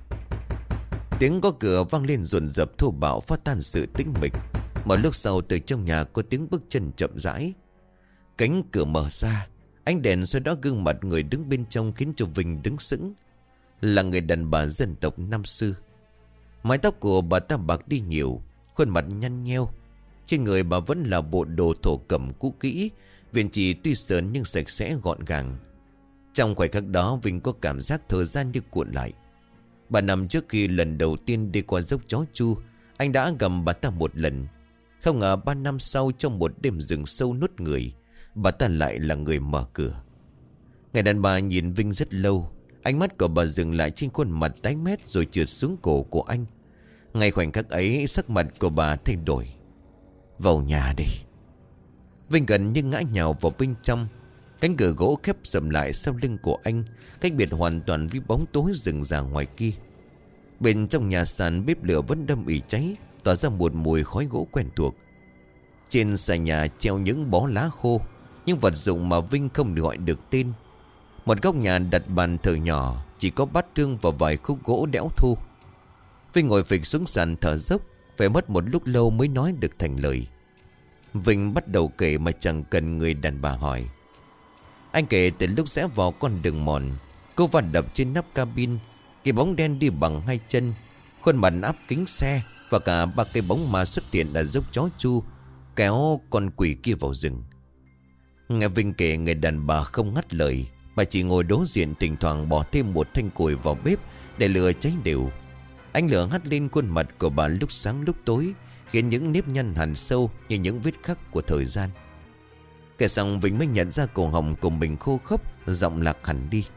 Tiếng có cửa vang lên dồn dập thô bạo, phá tan sự tĩnh mịch. Một lúc sau từ trong nhà có tiếng bước chân chậm rãi. Cánh cửa mở ra, ánh đèn soi đó gương mặt người đứng bên trong khiến cho Vinh đứng sững. Là người đàn bà dân tộc năm xưa. Mái tóc của bà ta bạc đi nhiều, khuôn mặt nhăn nheo. Trên người bà vẫn là bộ đồ thổ cẩm cũ kỹ, viền chỉ tuy sờn nhưng sạch sẽ gọn gàng. Trong khoảnh khắc đó Vinh có cảm giác thời gian như cuộn lại. Ba năm trước khi lần đầu tiên đi qua dốc Chó Chu, anh đã gầm bà ta một lần. Không ngờ ba năm sau, trong một đêm rừng sâu nuốt người, bà ta lại là người mở cửa. Người đàn bà nhìn Vinh rất lâu. Ánh mắt của bà dừng lại trên khuôn mặt tái mét rồi trượt xuống cổ của anh. Ngay khoảnh khắc ấy, sắc mặt của bà thay đổi. Vào nhà đi. Vinh gần như ngã nhào vào bên trong. Cánh cửa gỗ khép sầm lại sau lưng của anh, cách biệt hoàn toàn với bóng tối rừng rà ngoài kia. Bên trong nhà sàn, bếp lửa vẫn đâm ỉ cháy, tỏa ra một mùi khói gỗ quen thuộc. Trên xà nhà treo những bó lá khô, những vật dụng mà Vinh không gọi được tên. Một góc nhà đặt bàn thờ nhỏ, chỉ có bát tương và vài khúc gỗ đẽo thô. Vinh ngồi phịch xuống sàn thở dốc, phải mất một lúc lâu mới nói được thành lời. Vinh bắt đầu kể mà chẳng cần người đàn bà hỏi. Anh kể từ lúc rẽ vào con đường mòn, cô va đập trên nắp cabin, cái bóng đen đi bằng hai chân, khuôn mặt áp kính xe, và cả ba cái bóng ma xuất hiện ở dốc Chó Chu, kéo con quỷ kia vào rừng. Nghe Vinh kể, người đàn bà không ngắt lời. Bà chỉ ngồi đối diện, thỉnh thoảng bỏ thêm một thanh củi vào bếp để lửa cháy đều. Ánh lửa hắt lên khuôn mặt của bà lúc sáng lúc tối, khiến những nếp nhăn hằn sâu như những vết khắc của thời gian. Kể xong, Vinh mới nhận ra cổ họng của mình khô khốc, giọng lạc hẳn đi.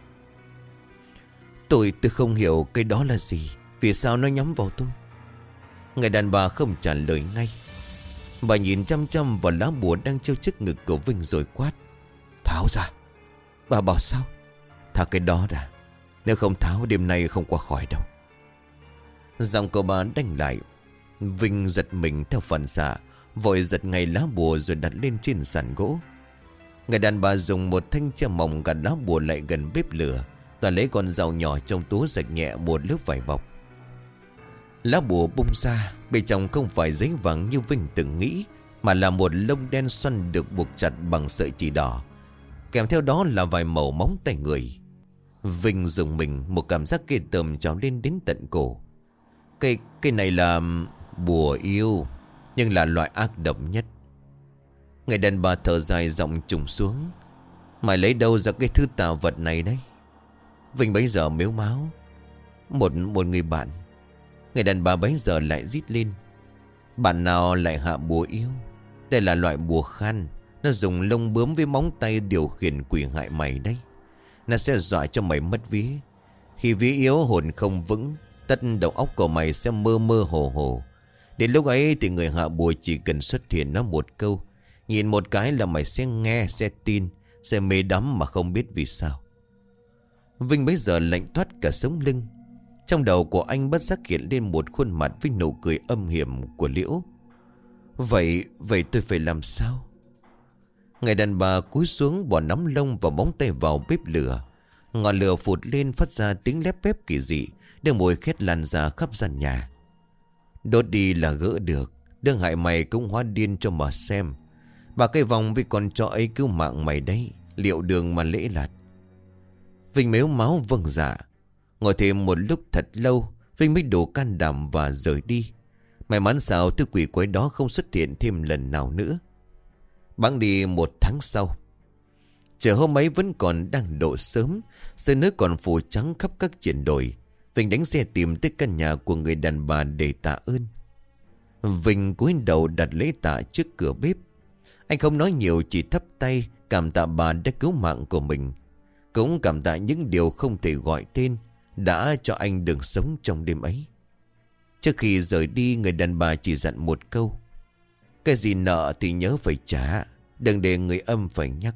Tôi tôi không hiểu cái đó là gì, vì sao nó nhắm vào tôi. Người đàn bà không trả lời ngay. Bà nhìn chăm chăm vào lá bùa đang treo trước ngực của Vinh rồi quát. Tháo ra. Bà bảo sao? Thả cái đó ra, nếu không tháo đêm nay không qua khỏi đâu. Giọng của bà đánh lại. Vinh giật mình theo phản xạ, vội giật ngay lá bùa rồi đặt lên trên sàn gỗ. Người đàn bà dùng một thanh tre mỏng gạt lá bùa lại gần bếp lửa, và lấy con dao nhỏ trong túi rạch nhẹ một lớp vải bọc. Lá bùa bung ra, bên trong không phải giấy vàng như Vinh từng nghĩ, mà là một lông đen xoăn được buộc chặt bằng sợi chỉ đỏ. Kèm theo đó là vài mẩu móng tay người. Vinh dùng mình, một cảm giác ghê tởm trào lên đến tận cổ. Cái, cái này là bùa yêu, nhưng là loại ác độc nhất. Người đàn bà thở dài, giọng trùng xuống. Mày lấy đâu ra cái thứ tạo vật này đấy? Vinh bấy giờ mếu máo. Một, một người bạn. Người đàn bà bấy giờ lại rít lên. Bạn nào lại hạ bùa yêu? Đây là loại bùa khan. Nó dùng lông bướm với móng tay điều khiển quỷ hại mày đấy. Nó sẽ dọa cho mày mất vía. Khi vía yếu, hồn không vững, tất đầu óc của mày sẽ mơ mơ hồ hồ. Đến lúc ấy thì người hạ bùa chỉ cần xuất hiện nó một câu, nhìn một cái là mày sẽ nghe, sẽ tin, sẽ mê đắm mà không biết vì sao. Vinh bấy giờ lạnh toát cả sống lưng. Trong đầu của anh bất giác hiện lên một khuôn mặt với nụ cười âm hiểm của Liễu. Vậy, vậy tôi phải làm sao? Người đàn bà cúi xuống, bỏ nắm lông và móng tay vào bếp lửa. Ngọn lửa phụt lên, phát ra tiếng lép bép kỳ dị, để mùi khét lan ra khắp gian nhà. Đốt đi là gỡ được, đừng hại mày cũng hóa điên cho mà xem. Bà cây vòng vì con chó ấy cứu mạng mày đấy, liệu đường mà lễ lạt. Vinh mếu máu vâng dạ. Ngồi thêm một lúc thật lâu, Vinh mới đủ can đảm và rời đi. May mắn sao thứ quỷ quái đó không xuất hiện thêm lần nào nữa. Bẵng đi một tháng sau, trời hôm ấy vẫn còn đang độ sớm, sương nước còn phủ trắng khắp các triển đồi. Vinh đánh xe tìm tới căn nhà của người đàn bà để tạ ơn. Vinh cúi đầu đặt lễ tạ trước cửa bếp. Anh không nói nhiều, chỉ thắp tay cảm tạ bà đã cứu mạng của mình, cũng cảm tạ những điều không thể gọi tên đã cho anh được sống trong đêm ấy. Trước khi rời đi, người đàn bà chỉ dặn một câu. Cái gì nợ thì nhớ phải trả, đừng để người âm phải nhắc.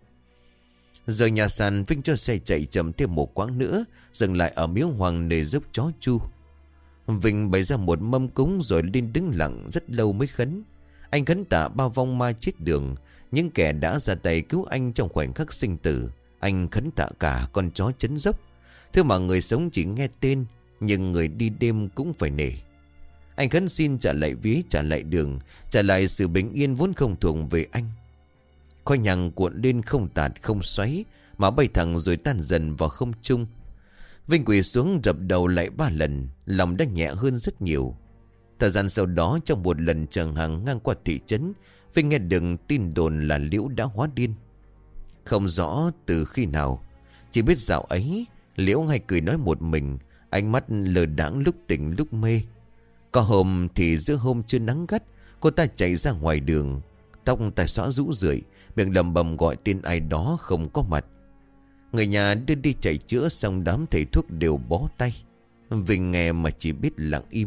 Rời nhà sàn, Vinh cho xe chạy chậm thêm một quãng nữa, dừng lại ở miếu hoàng nơi dốc Chó Chu. Vinh bày ra một mâm cúng rồi lên đứng lặng rất lâu mới khấn. Anh khấn tạ bao vong ma chết đường, những kẻ đã ra tay cứu anh trong khoảnh khắc sinh tử. Anh khấn tạ cả con chó chấn dốc, thứ mà người sống chỉ nghe tên, nhưng người đi đêm cũng phải nể. Anh khấn xin trả lại vía, trả lại đường, trả lại sự bình yên vốn không thuộc về anh. Khói nhang cuộn lên không tạt không xoáy, mà bay thẳng rồi tan dần vào không trung. Vinh quỳ xuống dập đầu lại ba lần, lòng đã nhẹ hơn rất nhiều. Thời gian sau đó, trong một lần chở hàng ngang qua thị trấn, Vinh nghe được tin đồn là Liễu đã hóa điên. Không rõ từ khi nào, chỉ biết dạo ấy Liễu hay cười nói một mình, Ánh mắt lờ đãng lúc tỉnh lúc mê. Có hôm thì giữa hôm chưa nắng gắt, cô ta chạy ra ngoài đường, tóc tai xõa rũ rượi, miệng lầm bầm gọi tên ai đó không có mặt. Người nhà đưa đi chạy chữa xong đám thầy thuốc đều bó tay. Vinh nghe mà chỉ biết lặng im.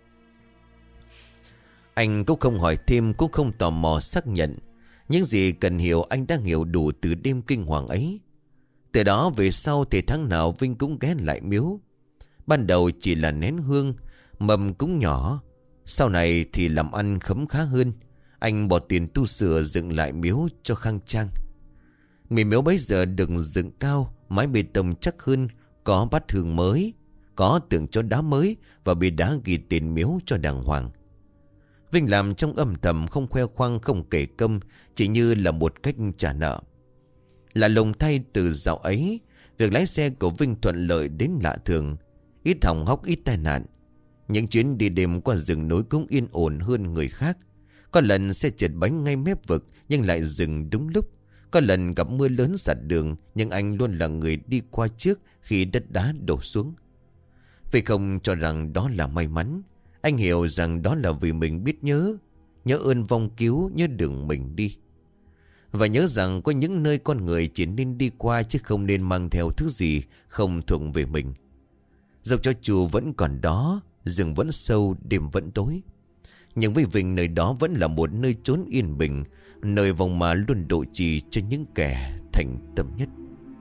Anh cũng không hỏi thêm, cũng không tò mò xác nhận. Những gì cần hiểu anh đã hiểu đủ từ đêm kinh hoàng ấy. Từ đó về sau thì tháng nào Vinh cũng ghé lại miếu. Ban đầu chỉ là nén hương, mầm cũng nhỏ. Sau này thì làm ăn khấm khá hơn. Anh bỏ tiền tu sửa dựng lại miếu cho khang trang. Miếu miếu bấy giờ được dựng cao, mái bê tông chắc hơn, có bát hương mới, có tượng cho đá mới và bia đá ghi tên miếu cho đàng hoàng. Vinh làm trong âm thầm, không khoe khoang, không kể công, chỉ như là một cách trả nợ. Là lùng thay từ dạo ấy, việc lái xe của Vinh thuận lợi đến lạ thường. Ít hỏng hóc, ít tai nạn. Những chuyến đi đêm qua rừng núi cũng yên ổn hơn người khác. Có lần xe trượt bánh ngay mép vực nhưng lại dừng đúng lúc. Có lần gặp mưa lớn sạt đường, nhưng anh luôn là người đi qua trước khi đất đá đổ xuống. Vì không cho rằng đó là may mắn, anh hiểu rằng đó là vì mình biết nhớ. Nhớ ơn vong cứu, nhớ đường mình đi. Và nhớ rằng có những nơi con người chỉ nên đi qua, chứ không nên mang theo thứ gì không thuộc về mình. Dẫu cho chùa vẫn còn đó, rừng vẫn sâu, đêm vẫn tối, nhưng với Vinh nơi đó vẫn là một nơi trốn yên bình, nơi vòng mà luôn độ trì cho những kẻ thành tâm nhất.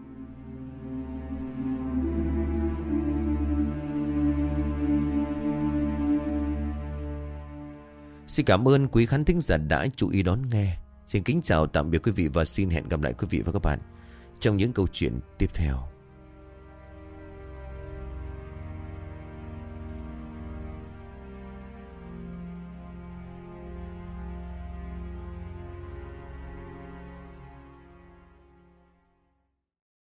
Xin cảm ơn quý khán thính giả đã chú ý đón nghe. Xin kính chào tạm biệt quý vị và xin hẹn gặp lại quý vị và các bạn trong những câu chuyện tiếp theo.